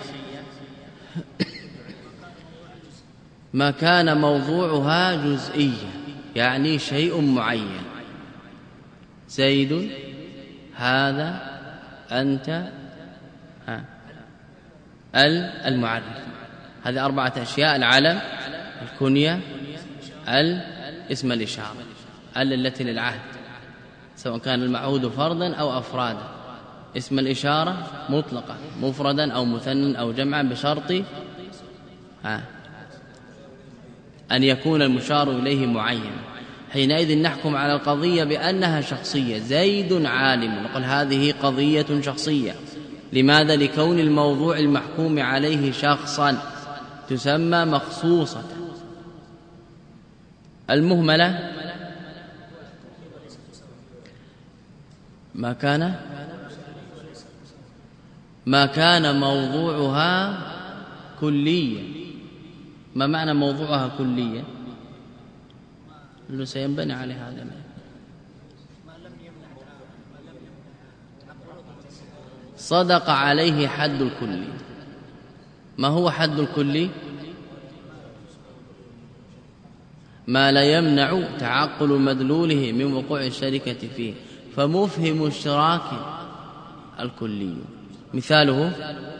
ما كان موضوعها جزئية، يعني شيء معين: زيد، هذا، أنت، المعرف. هذه 4 أشياء: العلم، الكنية، اسم الإشارة، التي للعهد سواء كان المعهود فردا أو أفرادا، اسم الإشارة مطلقا مفردا أو مثنى أو جمعا بشرط أن يكون المشار إليه معين، حينئذ نحكم على القضية بأنها شخصية. زيد عالم، نقول هذه قضية شخصية. لماذا؟ لكون الموضوع المحكوم عليه شخصا، تسمى مخصوصة. المهملة ما كان موضوعها كلية. ما معنى موضوعها كلية؟ سينبني عليه هذا. صدق عليه حد الكلي. ما هو حد الكلي؟ ما لا يمنع تعقل مدلوله من وقوع الشركة فيه، فمفهم اشتراك الكلي. مثاله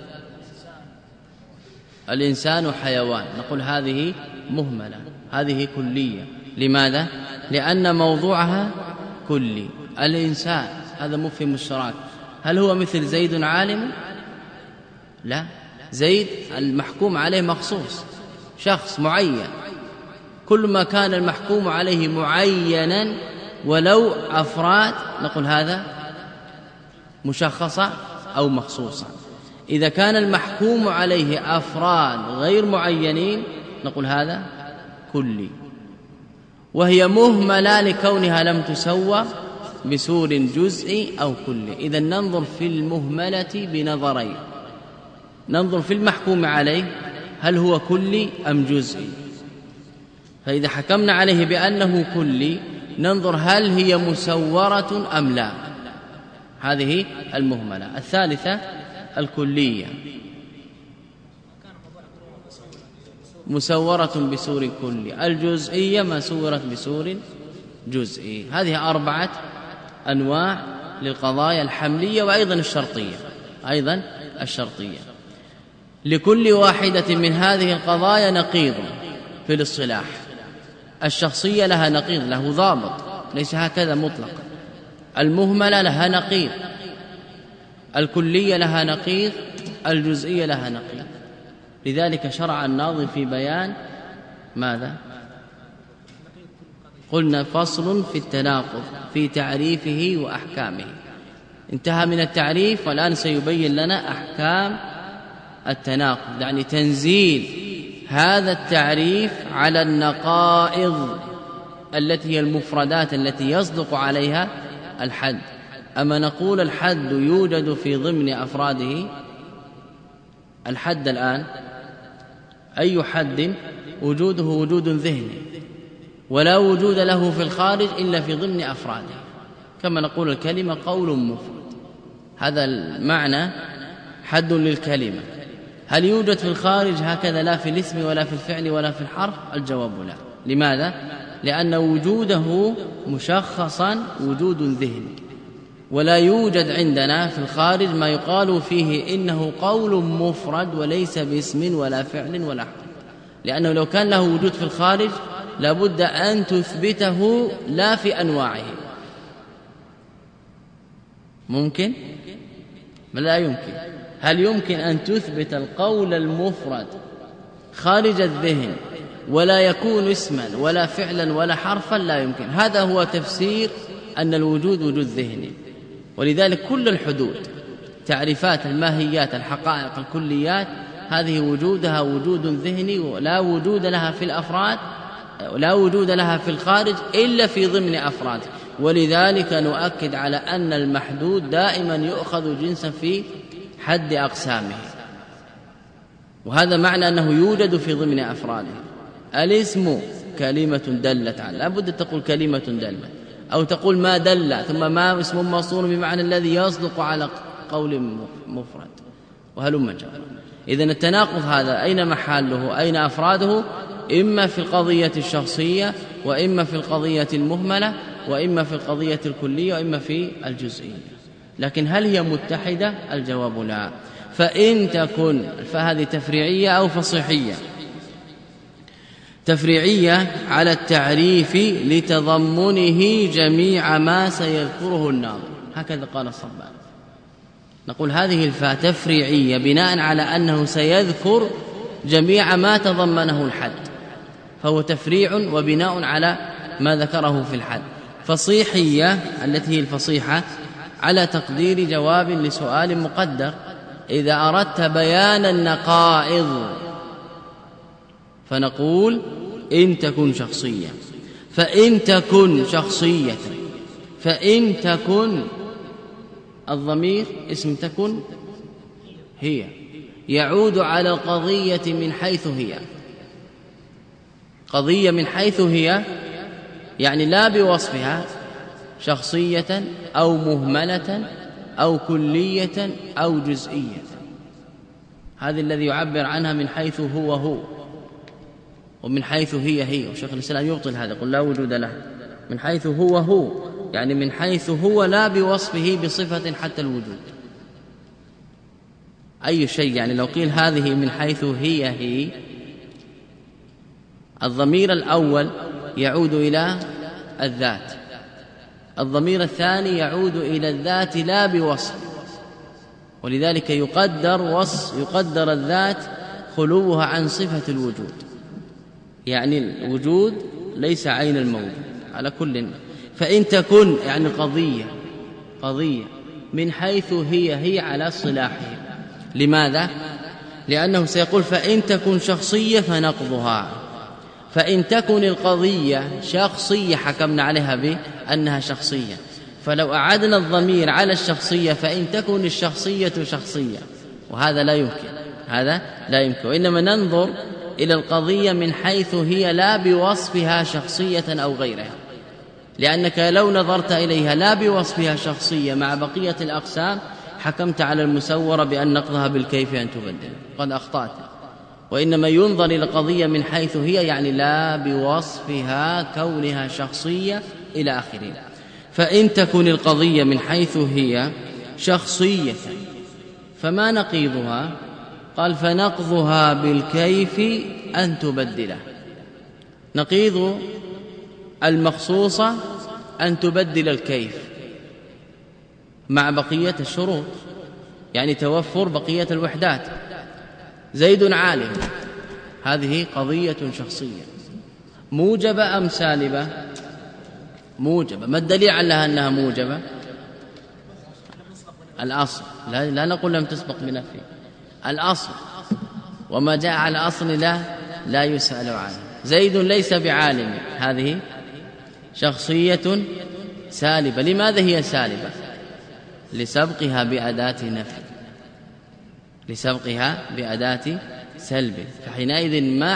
الإنسان حيوان، نقول هذه مهملة، هذه كلية. لماذا؟ لأن موضوعها كلي. الإنسان هذا مفهم اشتراك. هل هو مثل زيد عالم؟ لا، زيد المحكوم عليه مخصوص، شخص معين. كل ما كان المحكوم عليه معينا ولو أفراد نقول هذا مشخصة أو مخصوصة. إذا كان المحكوم عليه أفراد غير معينين نقول هذا كلي، وهي مهملة لكونها لم تسوى بسور جزئي أو كلي. إذا ننظر في المهملة بنظرين: ننظر في المحكوم عليه هل هو كلي أم جزئي. فإذا حكمنا عليه بأنه كلي ننظر هل هي مسورة أم لا. هذه المهملة. الثالثة الكلية، مسورة بسور كلي. الجزئية ما سورت بسور جزئي. هذه 4 أنواع للقضايا الحملية وأيضا الشرطية. لكل واحدة من هذه القضايا نقيض في الاصطلاح. الشخصية لها نقيض، له ضابط، ليس هكذا مطلقا. المهملة لها نقيض، الكلية لها نقيض، الجزئية لها نقيض. لذلك شرع الناظم في بيان ماذا؟ قلنا فصل في التناقض في تعريفه وأحكامه. انتهى من التعريف والآن سيبين لنا أحكام التناقض، يعني تنزيل هذا التعريف على النقائض التي هي المفردات التي يصدق عليها الحد. أما نقول الحد يوجد في ضمن أفراده. الحد الآن أي حد وجوده وجود ذهني، ولا وجود له في الخارج إلا في ضمن أفراده، كما نقول الكلمة قول مفرد. هذا المعنى حد للكلمة. هل يوجد في الخارج هكذا لا في الاسم ولا في الفعل ولا في الحرف؟ الجواب لا. لماذا؟ لأن وجوده مشخصا وجود ذهني، ولا يوجد عندنا في الخارج ما يقال فيه إنه قول مفرد وليس باسم ولا فعل ولا حرف، لأنه لو كان له وجود في الخارج لابد أن تثبته لا في أنواعه. ممكن؟ ما لا يمكن. هل يمكن أن تثبت القول المفرد خارج الذهن ولا يكون اسما ولا فعلا ولا حرفا؟ لا يمكن. هذا هو تفسير أن الوجود وجود ذهني. ولذلك كل الحدود، تعريفات الماهيات، الحقائق، الكليات، هذه وجودها وجود ذهني ولا وجود لها في الأفراد ولا وجود لها في الخارج إلا في ضمن أفراد. ولذلك نؤكد على أن المحدود دائما يؤخذ جنسا في حد أقسامه، وهذا معنى أنه يوجد في ضمن أفراده. الاسم كلمة دلت على، لا بد تقول كلمة دلت، أو تقول ما دل، ثم ما اسم موصول بمعنى الذي يصدق على قول مفرد، وهلم جرا. إذن التناقض هذا أين محله؟ أين أفراده؟ إما في القضية الشخصية، وإما في القضية المهملة، وإما في القضية الكلية، وإما في الجزئية. لكن هل هي متحدة؟ الجواب لا. فإن تكن فهذه تفريعية أو فصيحية. تفريعية على التعريف لتضمنه جميع ما سيذكره الناظم، هكذا قال الصبان. نقول هذه الفاء تفريعية بناء على أنه سيذكر جميع ما تضمنه الحد، فهو تفريع وبناء على ما ذكره في الحد. فصيحية التي هي الفصيحة على تقدير جواب لسؤال مقدر: إذا أردت بيان النقائض فنقول إن تكن شخصية، فإن تكن شخصية، فإن تكن الضمير اسم تكن هي يعود على القضية من حيث هي، قضية من حيث هي يعني لا بوصفها شخصية أو مهملة أو كلية أو جزئية، هذا الذي يعبر عنها من حيث هو ومن حيث هي. وشيخ الإسلام يبطل هذا، يقول لا وجود له. من حيث هو يعني من حيث هو لا بوصفه بصفة حتى الوجود. أي شيء يعني لو قيل هذه من حيث هي الضمير الأول يعود إلى الذات، الضمير الثاني يعود إلى الذات لا بوصف، ولذلك يقدر الذات خلوها عن صفة الوجود، يعني الوجود ليس عين الموجود على كل. فإن تكن يعني قضية من حيث هي على اصطلاحه. لماذا؟ لأنه سيقول فإن تكن شخصية فنقضها، فإن تكن القضية شخصية حكمنا عليها بأنها شخصية، فلو أعدنا الضمير على الشخصية فإن تكن الشخصية شخصية، وهذا لا يمكن، وإنما ننظر إلى القضية من حيث هي لا بوصفها شخصية أو غيرها، لأنك لو نظرت إليها لا بوصفها شخصية مع بقية الأقسام حكمت على المسورة بأن نقضها بالكيف أن تبدل، قد أخطأت. وإنما ينظر إلى القضية من حيث هي يعني لا بوصفها كونها شخصية إلى آخره. فإن تكن القضية من حيث هي شخصية فما نقيضها؟ قال فنقضها بالكيف أن تبدله. نقيض المخصوصة أن تبدل الكيف مع بقية الشروط، يعني توفر بقية الوحدات. زيد عالم، هذه قضية شخصية موجبة أم سالبة؟ موجبة. ما الدليل على أنها موجبة؟ الأصل، لا نقول لم تسبق بنفي، الأصل، وما جاء على أصل لا يسأل عنه. زيد ليس بعالم، هذه شخصية سالبة. لماذا هي سالبة؟ لسبقها بأداة نفي، لسبقها بأداة سلب، فحينئذ ما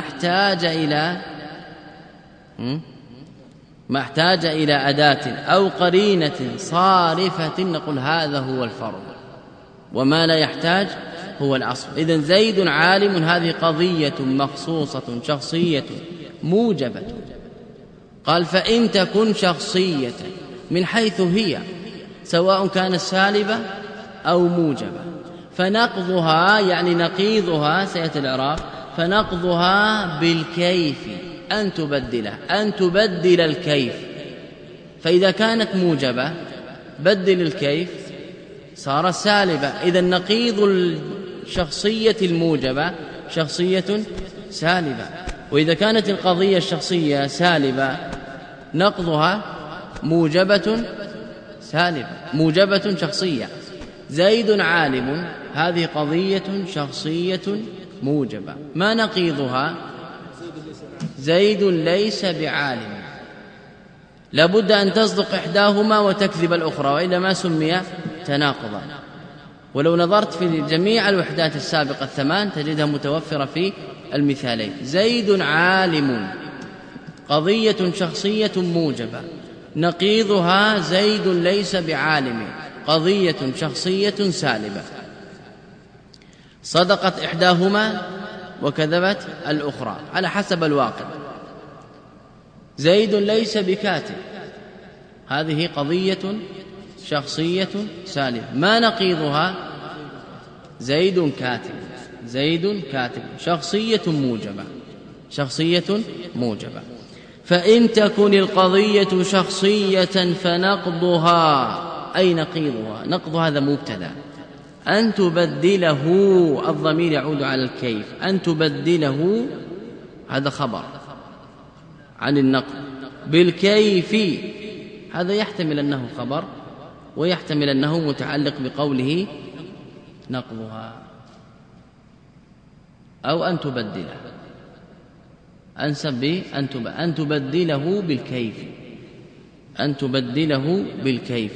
احتاج إلى أداة أو قرينة صارفة نقول هذا هو الفرع، وما لا يحتاج هو الأصل. إذن زيد عالم هذه قضية مخصوصة شخصية موجبة. قال فإن تكن شخصية من حيث هي سواء كانت سالبة أو موجبة فنقضها يعني نقيضها سيأتي الإعراب، فنقضها بالكيف أن تبدله، أن تبدل الكيف. فإذا كانت موجبة بدل الكيف صار سالبة، إذا نقيض الشخصية الموجبة شخصية سالبة. وإذا كانت القضية الشخصية سالبة نقضها موجبة سالبة، موجبة شخصية. زيد عالم هذه قضية شخصية موجبة، ما نقيضها؟ زيد ليس بعالم، لابد أن تصدق إحداهما وتكذب الأخرى، وإلا ما سمي تناقضا. ولو نظرت في جميع الوحدات السابقة الثمان تجدها متوفرة في المثالين. زيد عالم قضية شخصية موجبة، نقيضها زيد ليس بعالم قضية شخصية سالبة، صدقت إحداهما وكذبت الأخرى على حسب الواقع. زيد ليس بكاتب، هذه قضية شخصية سالبة، ما نقيضها؟ زيد كاتب، زيد كاتب شخصية موجبة، شخصية موجبة. فإن تكن القضية شخصية فنقضها أي نقيضها، نقض هذا مبتدأ، أن تبدله، الضمير يعود على الكيف، أن تبدله هذا خبر عن النقل بالكيف، هذا يحتمل أنه خبر ويحتمل أنه متعلق بقوله نقضها، أو أن تبدله، أنسب أن تبدله بالكيف، أن تبدله بالكيف.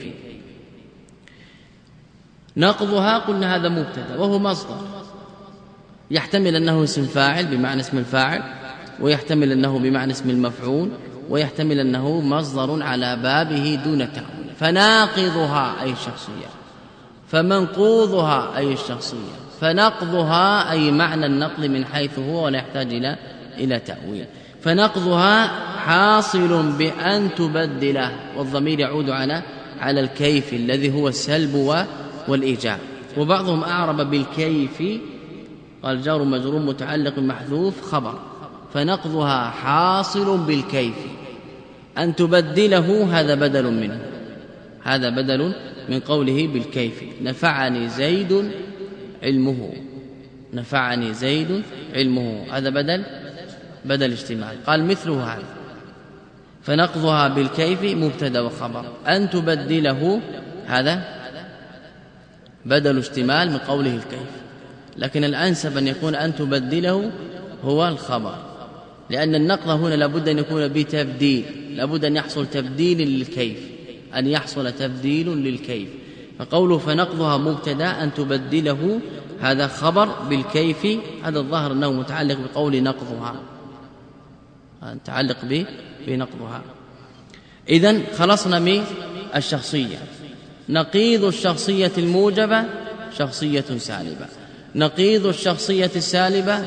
نقضها قلنا هذا مبتدا وهو مصدر، يحتمل أنه اسم فاعل بمعنى اسم الفاعل، ويحتمل أنه بمعنى اسم المفعول، ويحتمل أنه مصدر على بابه دون تأويل. فناقضها أي الشخصية، فمنقوضها أي الشخصية، فنقضها أي معنى النقل من حيث هو ولا يحتاج إلى تأويل. فنقضها حاصل بأن تبدله، والضمير يعود على الكيف الذي هو السلب والإيجاب. وبعضهم أعرب بالكيف قال جار مجرور متعلق محذوف خبر، فنقضها حاصل بالكيف. أن تبدله هذا بدل منه، هذا بدل من قوله بالكيف. نفعني زيد علمه، نفعني زيد علمه، هذا بدل اشتمال. قال مثله هذا، فنقضها بالكيف مبتدا وخبر. أن تبدله هذا بدل اشتمال من قوله الكيف، لكن الأنسب أن يكون أن تبدله هو الخبر، لأن النقض هنا لابد أن يكون بتبديل، لابد أن يحصل تبديل للكيف، أن يحصل تبديل للكيف. فقوله فنقضها مبتدا، أن تبدله هذا خبر بالكيف، هذا الظاهر أنه متعلق بقول نقضها، متعلق بنقضها. إذن خلصنا من الشخصية. نقيض الشخصية الموجبة شخصية سالبة، نقيض الشخصية السالبة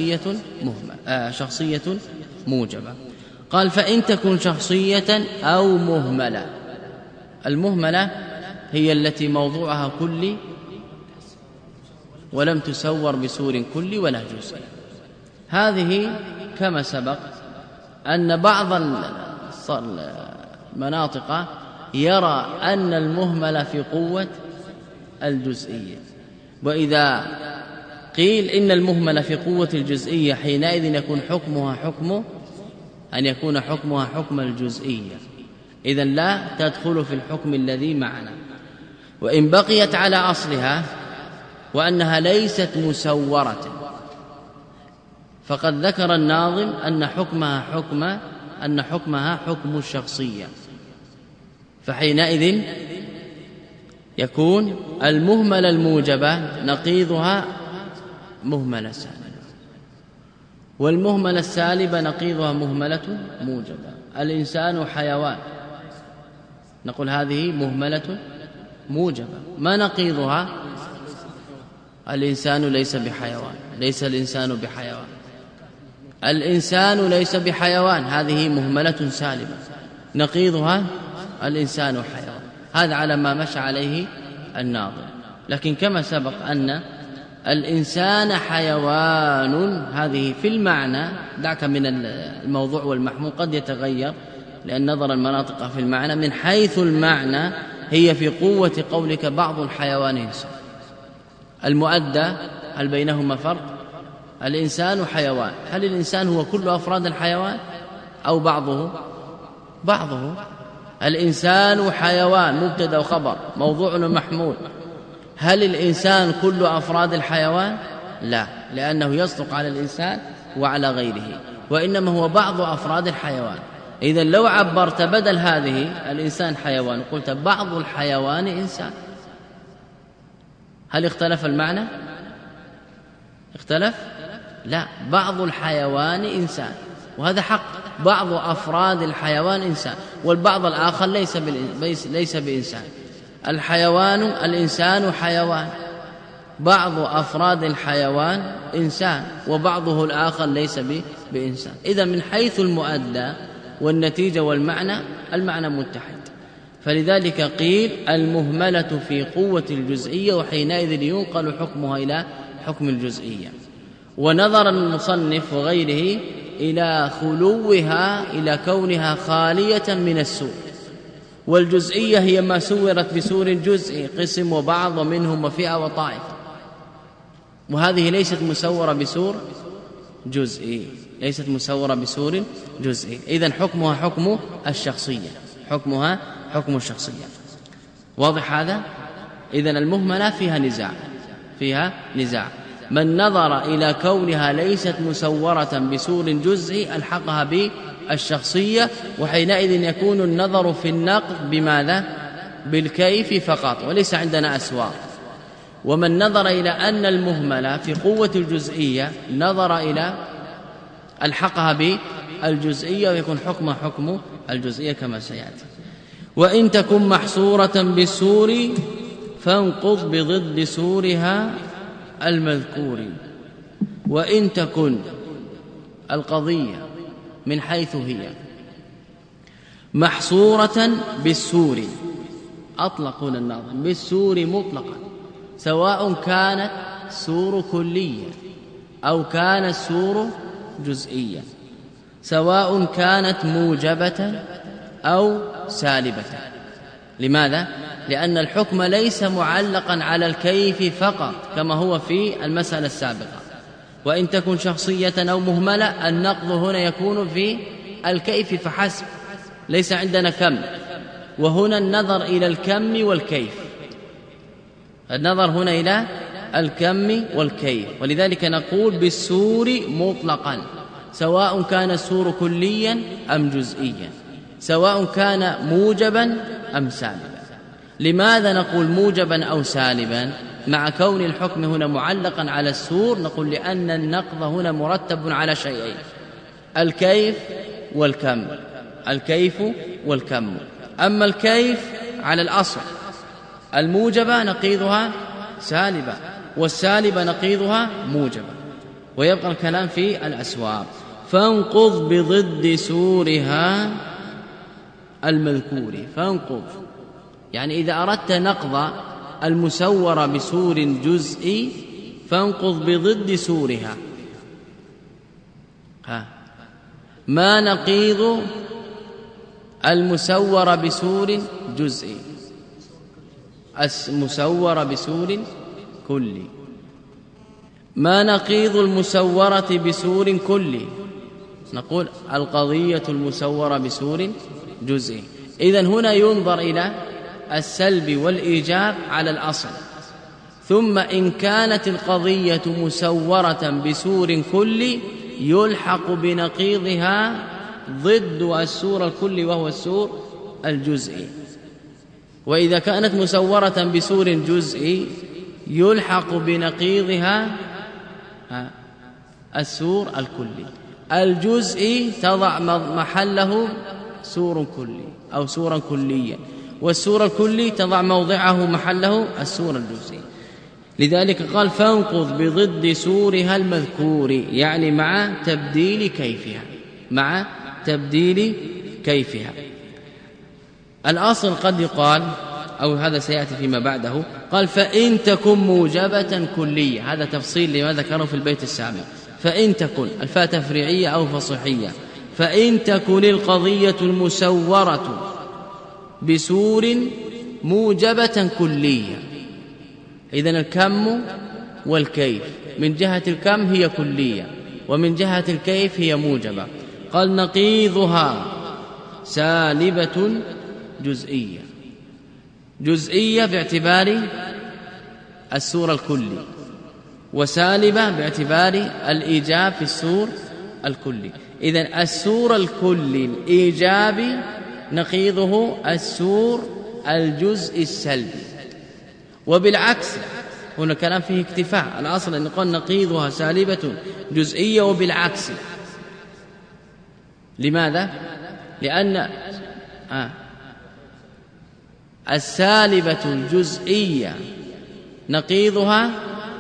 شخصية موجبة. قال فإن تكن شخصية أو مهملة. المهملة هي التي موضوعها كلي ولم تسور بسور كلي ولا جزئي. هذه كما سبق أن بعض المناطق يرى أن المهمل في قوة الجزئية، وإذا قيل إن المهمل في قوة الجزئية حينئذ يكون حكمها حكم الجزئية، إذن لا تدخل في الحكم الذي معنا. وإن بقيت على أصلها وأنها ليست مسورة، فقد ذكر الناظم أن حكمها حكم الشخصية، فحينئذ يكون المهملة الموجبة نقيضها مهملة سالبة، والمهملة السالبة نقيضها مهملة موجبة. الإنسان حيوان، نقول هذه مهملة موجبة. ما نقيضها؟ الإنسان ليس بحيوان، ليس الإنسان بحيوان، الإنسان ليس بحيوان، هذه مهملة سالبة. نقيضها الإنسان حيوان. هذا على ما مشى عليه الناظم. لكن كما سبق أن الإنسان حيوان هذه في المعنى، دعك من الموضوع والمحمول قد يتغير لأن نظر المناطق في المعنى، من حيث المعنى هي في قوة قولك بعض الحيوان إنسان. المؤدى هل بينهما فرق؟ الإنسان حيوان، هل الإنسان هو كل أفراد الحيوان أو بعضه؟ الإنسان حيوان مبتدا وخبر موضوع ومحمول. هل الإنسان كل أفراد الحيوان؟ لا، لأنه يصدق على الإنسان وعلى غيره، وإنما هو بعض أفراد الحيوان. إذن لو عبرت بدل هذه الإنسان حيوان قلت بعض الحيوان إنسان، هل اختلف المعنى؟ اختلف؟ لا، بعض الحيوان إنسان، وهذا حق، بعض أفراد الحيوان إنسان، والبعض الآخر ليس بإنسان. الحيوان الإنسان حيوان، بعض أفراد الحيوان إنسان، وبعضه الآخر ليس بإنسان. إذا من حيث المؤدى والنتيجة والمعنى المعنى متحد، فلذلك قيل المهملة في قوة الجزئية، وحينئذ ينقل حكمها إلى حكم الجزئية. ونظر المصنف وغيره إلى خلوها، إلى كونها خالية من السوء، والجزئية هي ما سورت بسور جزئي، قسم وبعض ومنهم وفئة وطائفة، وهذه ليست مسورة بسور جزئي، ليست مسورة بسور جزئي. إذن حكمها حكم الشخصية، حكمها حكم الشخصية. واضح هذا؟ إذن المهملة فيها نزاع. من نظر إلى كونها ليست مسورة بسور جزئي ألحقها بالشخصية، وحينئذ يكون النظر في النقد بماذا؟ بالكيف فقط، وليس عندنا أسوار. ومن نظر إلى أن المهملة في قوة الجزئية نظر إلى ألحقها بالجزئية، ويكون حكمها حكم الجزئية كما سيأتي. وإن تكن محصورة بالسور فانقض بضد سورها المذكور. وإن تكن القضية من حيث هي محصورة بالسور، أطلقون النظر بالسور مطلقا، سواء كانت سور كلية أو كانت سور جزئية، سواء كانت موجبة أو سالبة. لماذا؟ لأن الحكم ليس معلقا على الكيف فقط كما هو في المسألة السابقة. وإن تكن شخصية أو مهملة النقض هنا يكون في الكيف فحسب، ليس عندنا كم، وهنا النظر إلى الكم والكيف، النظر هنا إلى الكم والكيف. ولذلك نقول بالسور مطلقا، سواء كان السور كليا أم جزئيا، سواء كان موجبا أم سالبا. لماذا نقول موجبا أو سالبا مع كون الحكم هنا معلقا على السور؟ نقول لأن النقض هنا مرتب على شيئين: الكيف والكم، الكيف والكم. أما الكيف على الأصل، الموجبة نقيضها سالبة، والسالبة نقيضها موجبة، ويبقى الكلام في الأسوار. فانقض بضد سورها المذكور. فانقض يعني إذا أردت نقض المسورة بسور جزئي فانقض بضد سورها. ما نقيض المسورة بسور جزئي؟ المسورة بسور كلي. ما نقيض المسورة بسور كلي؟ نقول القضية المسورة بسور جزئي. إذن هنا ينظر إلى السلب والإيجاب على الأصل، ثم إن كانت القضية مسورة بسور كلي يلحق بنقيضها ضد السور الكلي وهو السور الجزئي. وإذا كانت مسورة بسور جزئي يلحق بنقيضها السور الكلي. الجزئي تضع محله سور كلي أو سورا كليا، والسور الكلي تضع موضعه محله السور الجزئي. لذلك قال فانقض بضد سورها المذكور، يعني مع تبديل كيفها، مع تبديل كيفها. الأصل قد يقال، أو هذا سيأتي فيما بعده، قال فإن تكن موجبة كلية. هذا تفصيل لما ذكره في البيت السابق. فإن تكن الفاء تفريعية أو فصحية. فإن تكن القضية المسورة بسور موجبة كلية، إذن الكم والكيف من جهة الكم هي كلية، ومن جهة الكيف هي موجبة. قال نقيضها سالبة جزئية، جزئية باعتبار السور الكلي، وسالبة باعتبار الإيجاب في السور الكلي. إذن السور الكلي الإيجابي نقيضه السور الجزء السلبي، وبالعكس هنا كلام فيه اكتفاء. الأصل أن نقول نقيضها سالبة جزئية وبالعكس. لماذا؟ لأن السالبة الجزئية نقيضها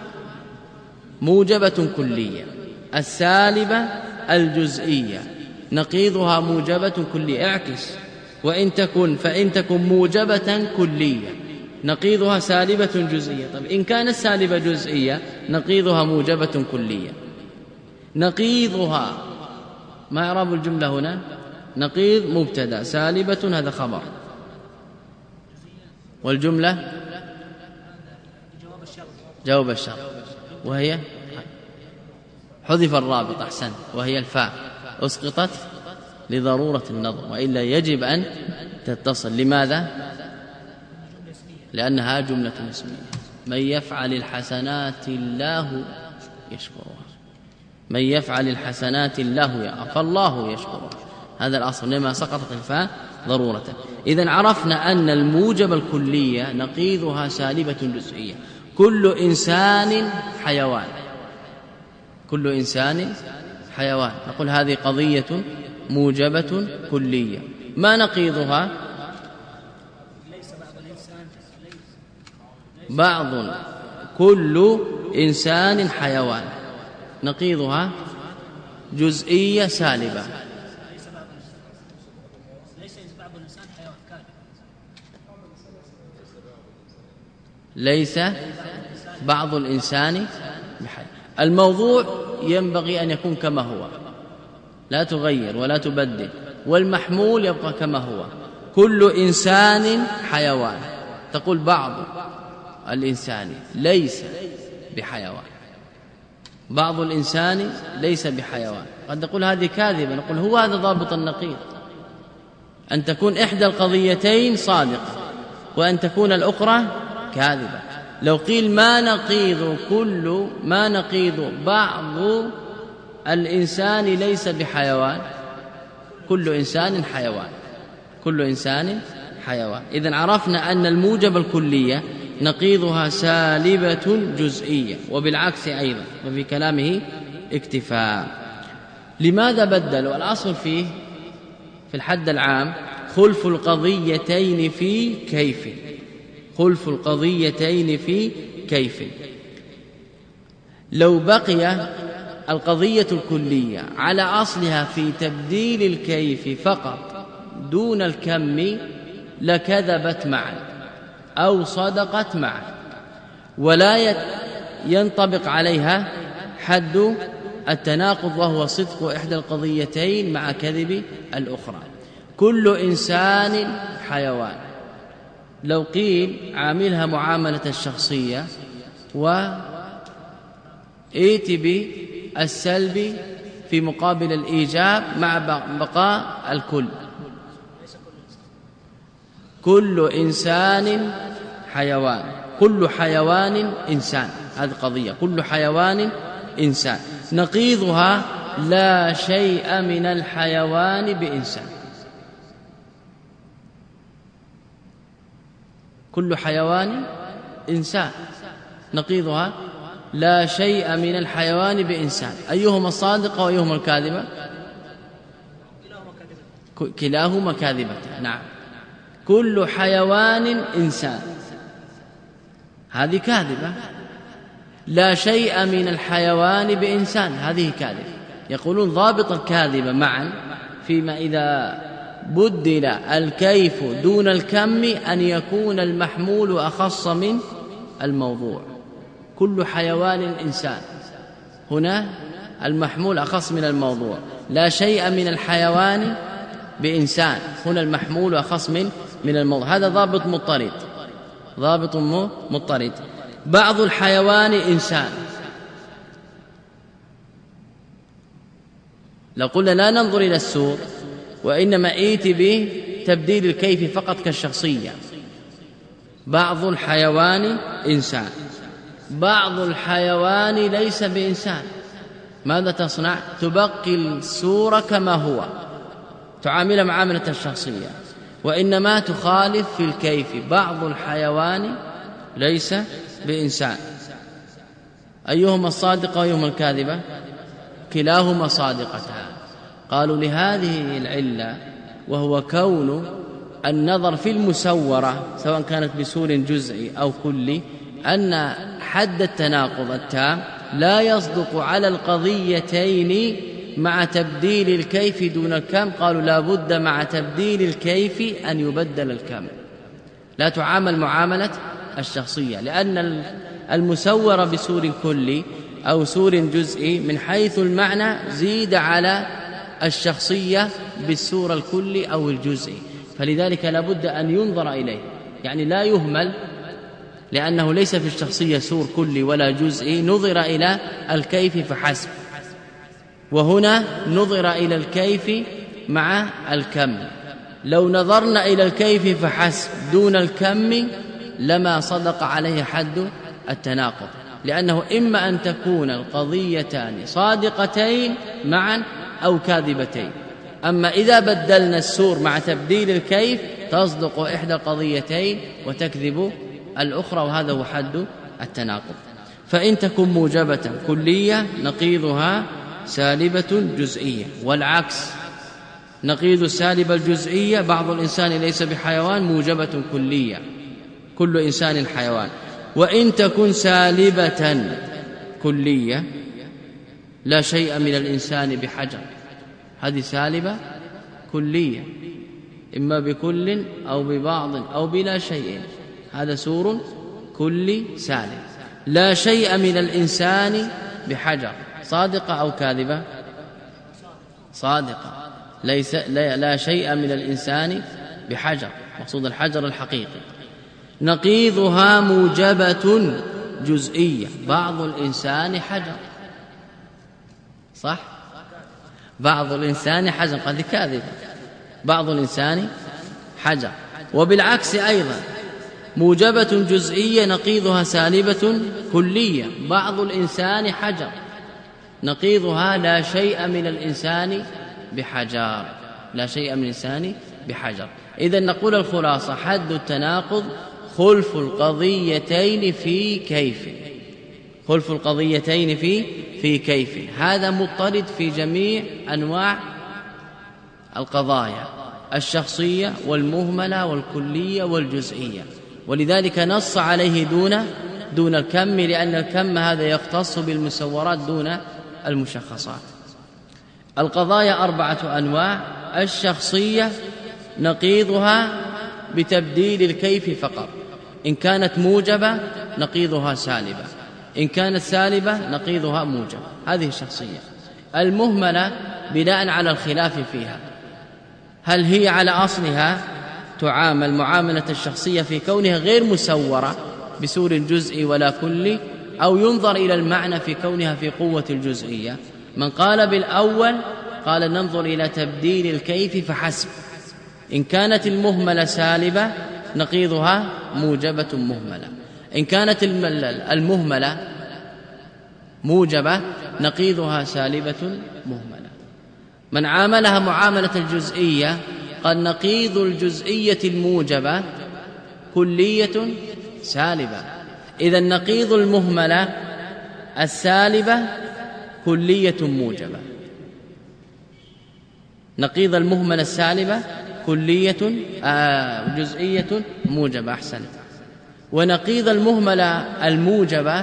موجبة كلية، السالبة الجزئية نقيضها موجبة كلية. اعكس، فإن تكن موجبة كلية نقيضها سالبة جزئية. طيب إن كانت سالبة جزئية نقيضها موجبة كلية. نقيضها ما إعراب الجملة هنا؟ نقيض مبتدا، سالبة هذا خبر، والجملة جواب الشرط، وهي حذف الرابط، أحسن، وهي الفاء أسقطت لضرورة النظر، وإلا يجب أن تتصل. لماذا؟ لأنها جملة اسمية. من يفعل الحسنات الله يشكرها، من يفعل الحسنات الله فالله يشكرها، هذا الأصل، لما سقطت الفاء ضرورة. إذن عرفنا أن الموجب الكلية نقيضها سالبة جزئية. كل إنسان حيوان، كل إنسان حيوان، نقول هذه قضية موجبة كلية. ما نقيضها؟ بعض، كل إنسان حيوان، نقيضها جزئية سالبة. ليس بعض الإنسان بحي. الموضوع ينبغي أن يكون كما هو، لا تغير ولا تبدل، والمحمول يبقى كما هو. كل إنسان حيوان، تقول بعض الإنسان ليس بحيوان، بعض الإنسان ليس بحيوان. قد نقول هذه كاذبة، نقول هو هذا ضابط النقيض، أن تكون إحدى القضيتين صادقة وأن تكون الأخرى كاذبة. لو قيل ما نقيض بعض الإنسان ليس بحيوان، كل إنسان حيوان، كل إنسان حيوان. إذن عرفنا أن الموجب الكلية نقيضها سالبة جزئية، وبالعكس أيضا، وفي كلامه اكتفاء. لماذا بدل؟ والأصل فيه في الحد العام خلف القضيتين في كيف، خلف القضيتين في كيف. لو بقي القضية الكلية على أصلها في تبديل الكيف فقط دون الكم لكذبت معا أو صدقت معا، ولا ينطبق عليها حد التناقض، وهو صدق إحدى القضيتين مع كذب الأخرى. كل إنسان حيوان، لو قيل عاملها معاملة الشخصية وإيت بالسلب في مقابل الإيجاب مع بقاء الكل، كل إنسان حيوان، كل حيوان إنسان، هذه قضية، كل حيوان إنسان. نقيضها لا شيء من الحيوان بإنسان، كل حيوان إنسان، نقيضها لا شيء من الحيوان بإنسان. أيهما الصادقة وأيهما الكاذبة؟ كلاهما كاذبة. نعم، كل حيوان إنسان، هذه كاذبة. لا شيء من الحيوان بإنسان، هذه كاذبة. يقولون ضابط الكاذبة معا فيما إذا بدل الكيف دون الكم أن يكون المحمول أخص من الموضوع. كل حيوان إنسان، هنا المحمول أخص من الموضوع. لا شيء من الحيوان بإنسان، هنا المحمول أخص من الموضوع. هذا ضابط مضطرد، ضابط مضطرد. بعض الحيوان إنسان، لو قلنا لا ننظر إلى السور وإنما ائت بتبديل الكيف فقط كالشخصية. بعض الحيوان إنسان، بعض الحيوان ليس بإنسان، ماذا تصنع؟ تبقي السور كما هو، تعامل معاملة الشخصية، وإنما تخالف في الكيف. بعض الحيوان ليس بإنسان. أيهما الصادقة وأيهما الكاذبة؟ كلاهما صادقتان. قالوا لهذه العلة، وهو كون النظر في المسورة سواء كانت بسور جزئي أو كلي، أن حد التناقض التام لا يصدق على القضيتين مع تبديل الكيف دون الكم. قالوا لا بد مع تبديل الكيف أن يبدل الكم، لا تعامل معاملة الشخصية، لأن المسورة بسور كلي أو سور جزئي من حيث المعنى زيد على الشخصية بالسور الكلي أو الجزئي، فلذلك لا بد أن ينظر إليه. يعني لا يهمل، لأنه ليس في الشخصية سور كلي ولا جزئي، نظر إلى الكيف فحسب، وهنا نظر إلى الكيف مع الكم. لو نظرنا إلى الكيف فحسب دون الكم لما صدق عليه حد التناقض، لأنه إما أن تكون القضيتان صادقتين معا أو كاذبتين. أما إذا بدلنا السور مع تبديل الكيف تصدق إحدى القضيتين وتكذب الأخرى، وهذا هو حد التناقض. فإن تكن موجبة كلية نقيضها سالبة جزئية، والعكس نقيض السالبة الجزئية بعض الإنسان ليس بحيوان موجبة كلية، كل إنسان حيوان. وإن تكن سالبة كلية لا شيء من الإنسان بحجر، هذه سالبة كلية، إما بكل أو ببعض أو بلا شيء، هذا سور كلي سالب. لا شيء من الإنسان بحجر، صادقة أو كاذبة؟ صادقة. ليس لا شيء من الإنسان بحجر، مقصود الحجر الحقيقي. نقيضها موجبة جزئية، بعض الإنسان حجر، صح؟ بعض الإنسان حجر، قد كاذبة، بعض الإنسان حجر. وبالعكس أيضا موجبة جزئية نقيضها سالبة كلية، بعض الإنسان حجر، نقيضها لا شيء من الإنسان بحجر، لا شيء من الإنسان بحجر. إذن نقول الخلاصة: حد التناقض خلف القضيتين في كيف، خلف القضيتين في كيف. هذا مضطرد في جميع أنواع القضايا، الشخصية والمهملة والكلية والجزئية، ولذلك نص عليه دون الكم، لأن الكم هذا يختص بالمسورات دون المشخصات. القضايا 4 أنواع: الشخصية نقيضها بتبديل الكيف فقط، إن كانت موجبة نقيضها سالبة، إن كانت سالبة نقيضها موجب، هذه الشخصية. المهملة بناء على الخلاف فيها، هل هي على أصلها تعامل معاملة الشخصية في كونها غير مسورة بسور جزئي ولا كلي، أو ينظر إلى المعنى في كونها في قوة الجزئية؟ من قال بالأول قال ننظر إلى تبديل الكيف فحسب، إن كانت المهملة سالبة نقيضها موجبة مهملة، إن كانت المهملة موجبة نقيضها سالبة مهملة. من عاملها معاملة الجزئية قد نقيض الجزئية الموجبة كلية سالبة، إذا نقيض المهملة السالبة كلية موجبة، نقيض المهملة السالبة كلية جزئية موجبة، أحسنت. ونقيض المهملة الموجبة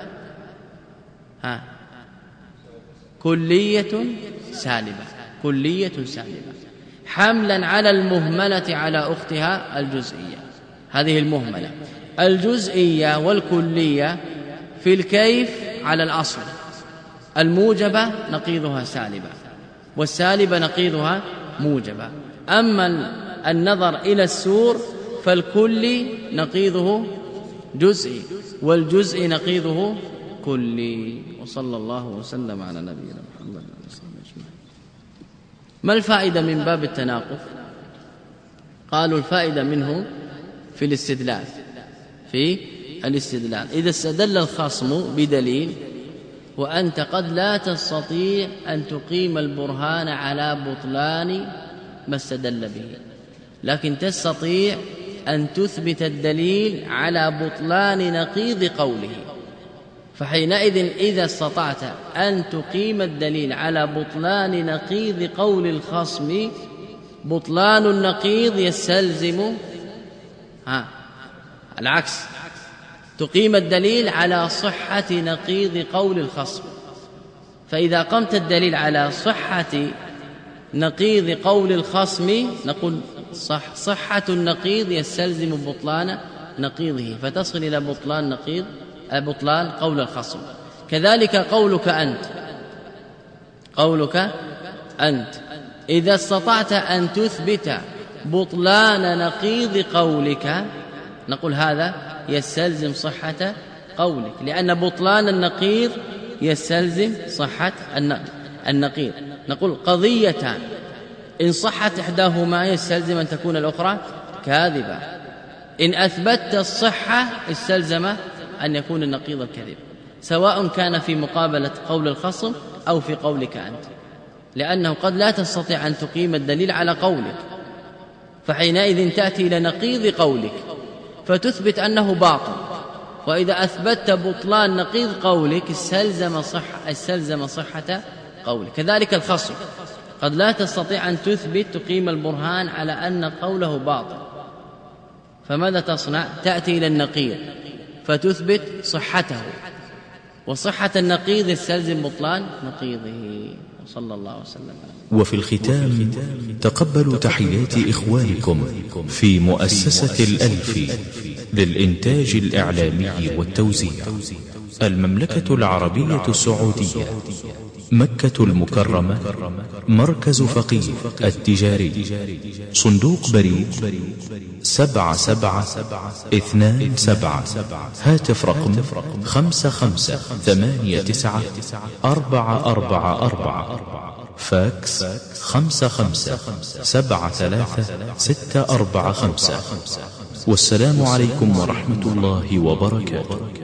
كلية سالبة، كلية سالبة، حملا على المهملة على أختها الجزئية. هذه المهملة الجزئية والكلية في الكيف على الأصل، الموجبة نقيضها سالبة والسالبة نقيضها موجبة. أما النظر إلى السور فالكلي نقيضه جزئي والجزئي نقيضه كلي. وصلى الله وسلم على نبينا محمد وعلى آله وصحبه أجمعين. ما الفائدة من باب التناقض؟ قالوا الفائدة منه في الاستدلال، في الاستدلال. إذا استدل الخصم بدليل وأنت قد لا تستطيع أن تقيم البرهان على بطلان ما استدل به، لكن تستطيع أن تثبت الدليل على بطلان نقيض قوله، فحينئذ إذا استطعت أن تقيم الدليل على بطلان نقيض قول الخصم، بطلان النقيض يستلزم العكس، تقيم الدليل على صحة نقيض قول الخصم. فإذا قمت الدليل على صحة نقيض قول الخصم نقول صحة النقيض يستلزم بطلان نقيضه، فتصل إلى بطلان قول الخصم. كذلك قولك أنت إذا استطعت أن تثبت بطلان نقيض قولك نقول هذا يستلزم صحة قولك، لأن بطلان النقيض يستلزم صحة النقيض. نقول قضيتان إن صحت إحداهما يستلزم أن تكون الأخرى كاذبة، إن أثبتت الصحة استلزم أن يكون النقيض الكذب، سواء كان في مقابلة قول الخصم أو في قولك أنت، لأنه قد لا تستطيع أن تقيم الدليل على قولك، فحينئذ تأتي إلى نقيض قولك فتثبت أنه باطل، وإذا أثبتت بطلان نقيض قولك استلزم صحة قولك. كذلك الخصم قد لا تستطيع أن تثبت تقيم البرهان على أن قوله باطل، فماذا تصنع؟ تأتي إلى النقيض فتثبت صحته، وصحة النقيض يستلزم بطلان نقيضه. صلى الله وسلم. وفي الختام تقبلوا تحيات إخوانكم في مؤسسة الألفي للإنتاج الإعلامي والتوزيع، المملكة العربية السعودية، مكة المكرمة، مركز فقيه التجاري، صندوق بريد 7727، هاتف رقم 55894444، فاكس 55733645. والسلام عليكم ورحمة الله وبركاته.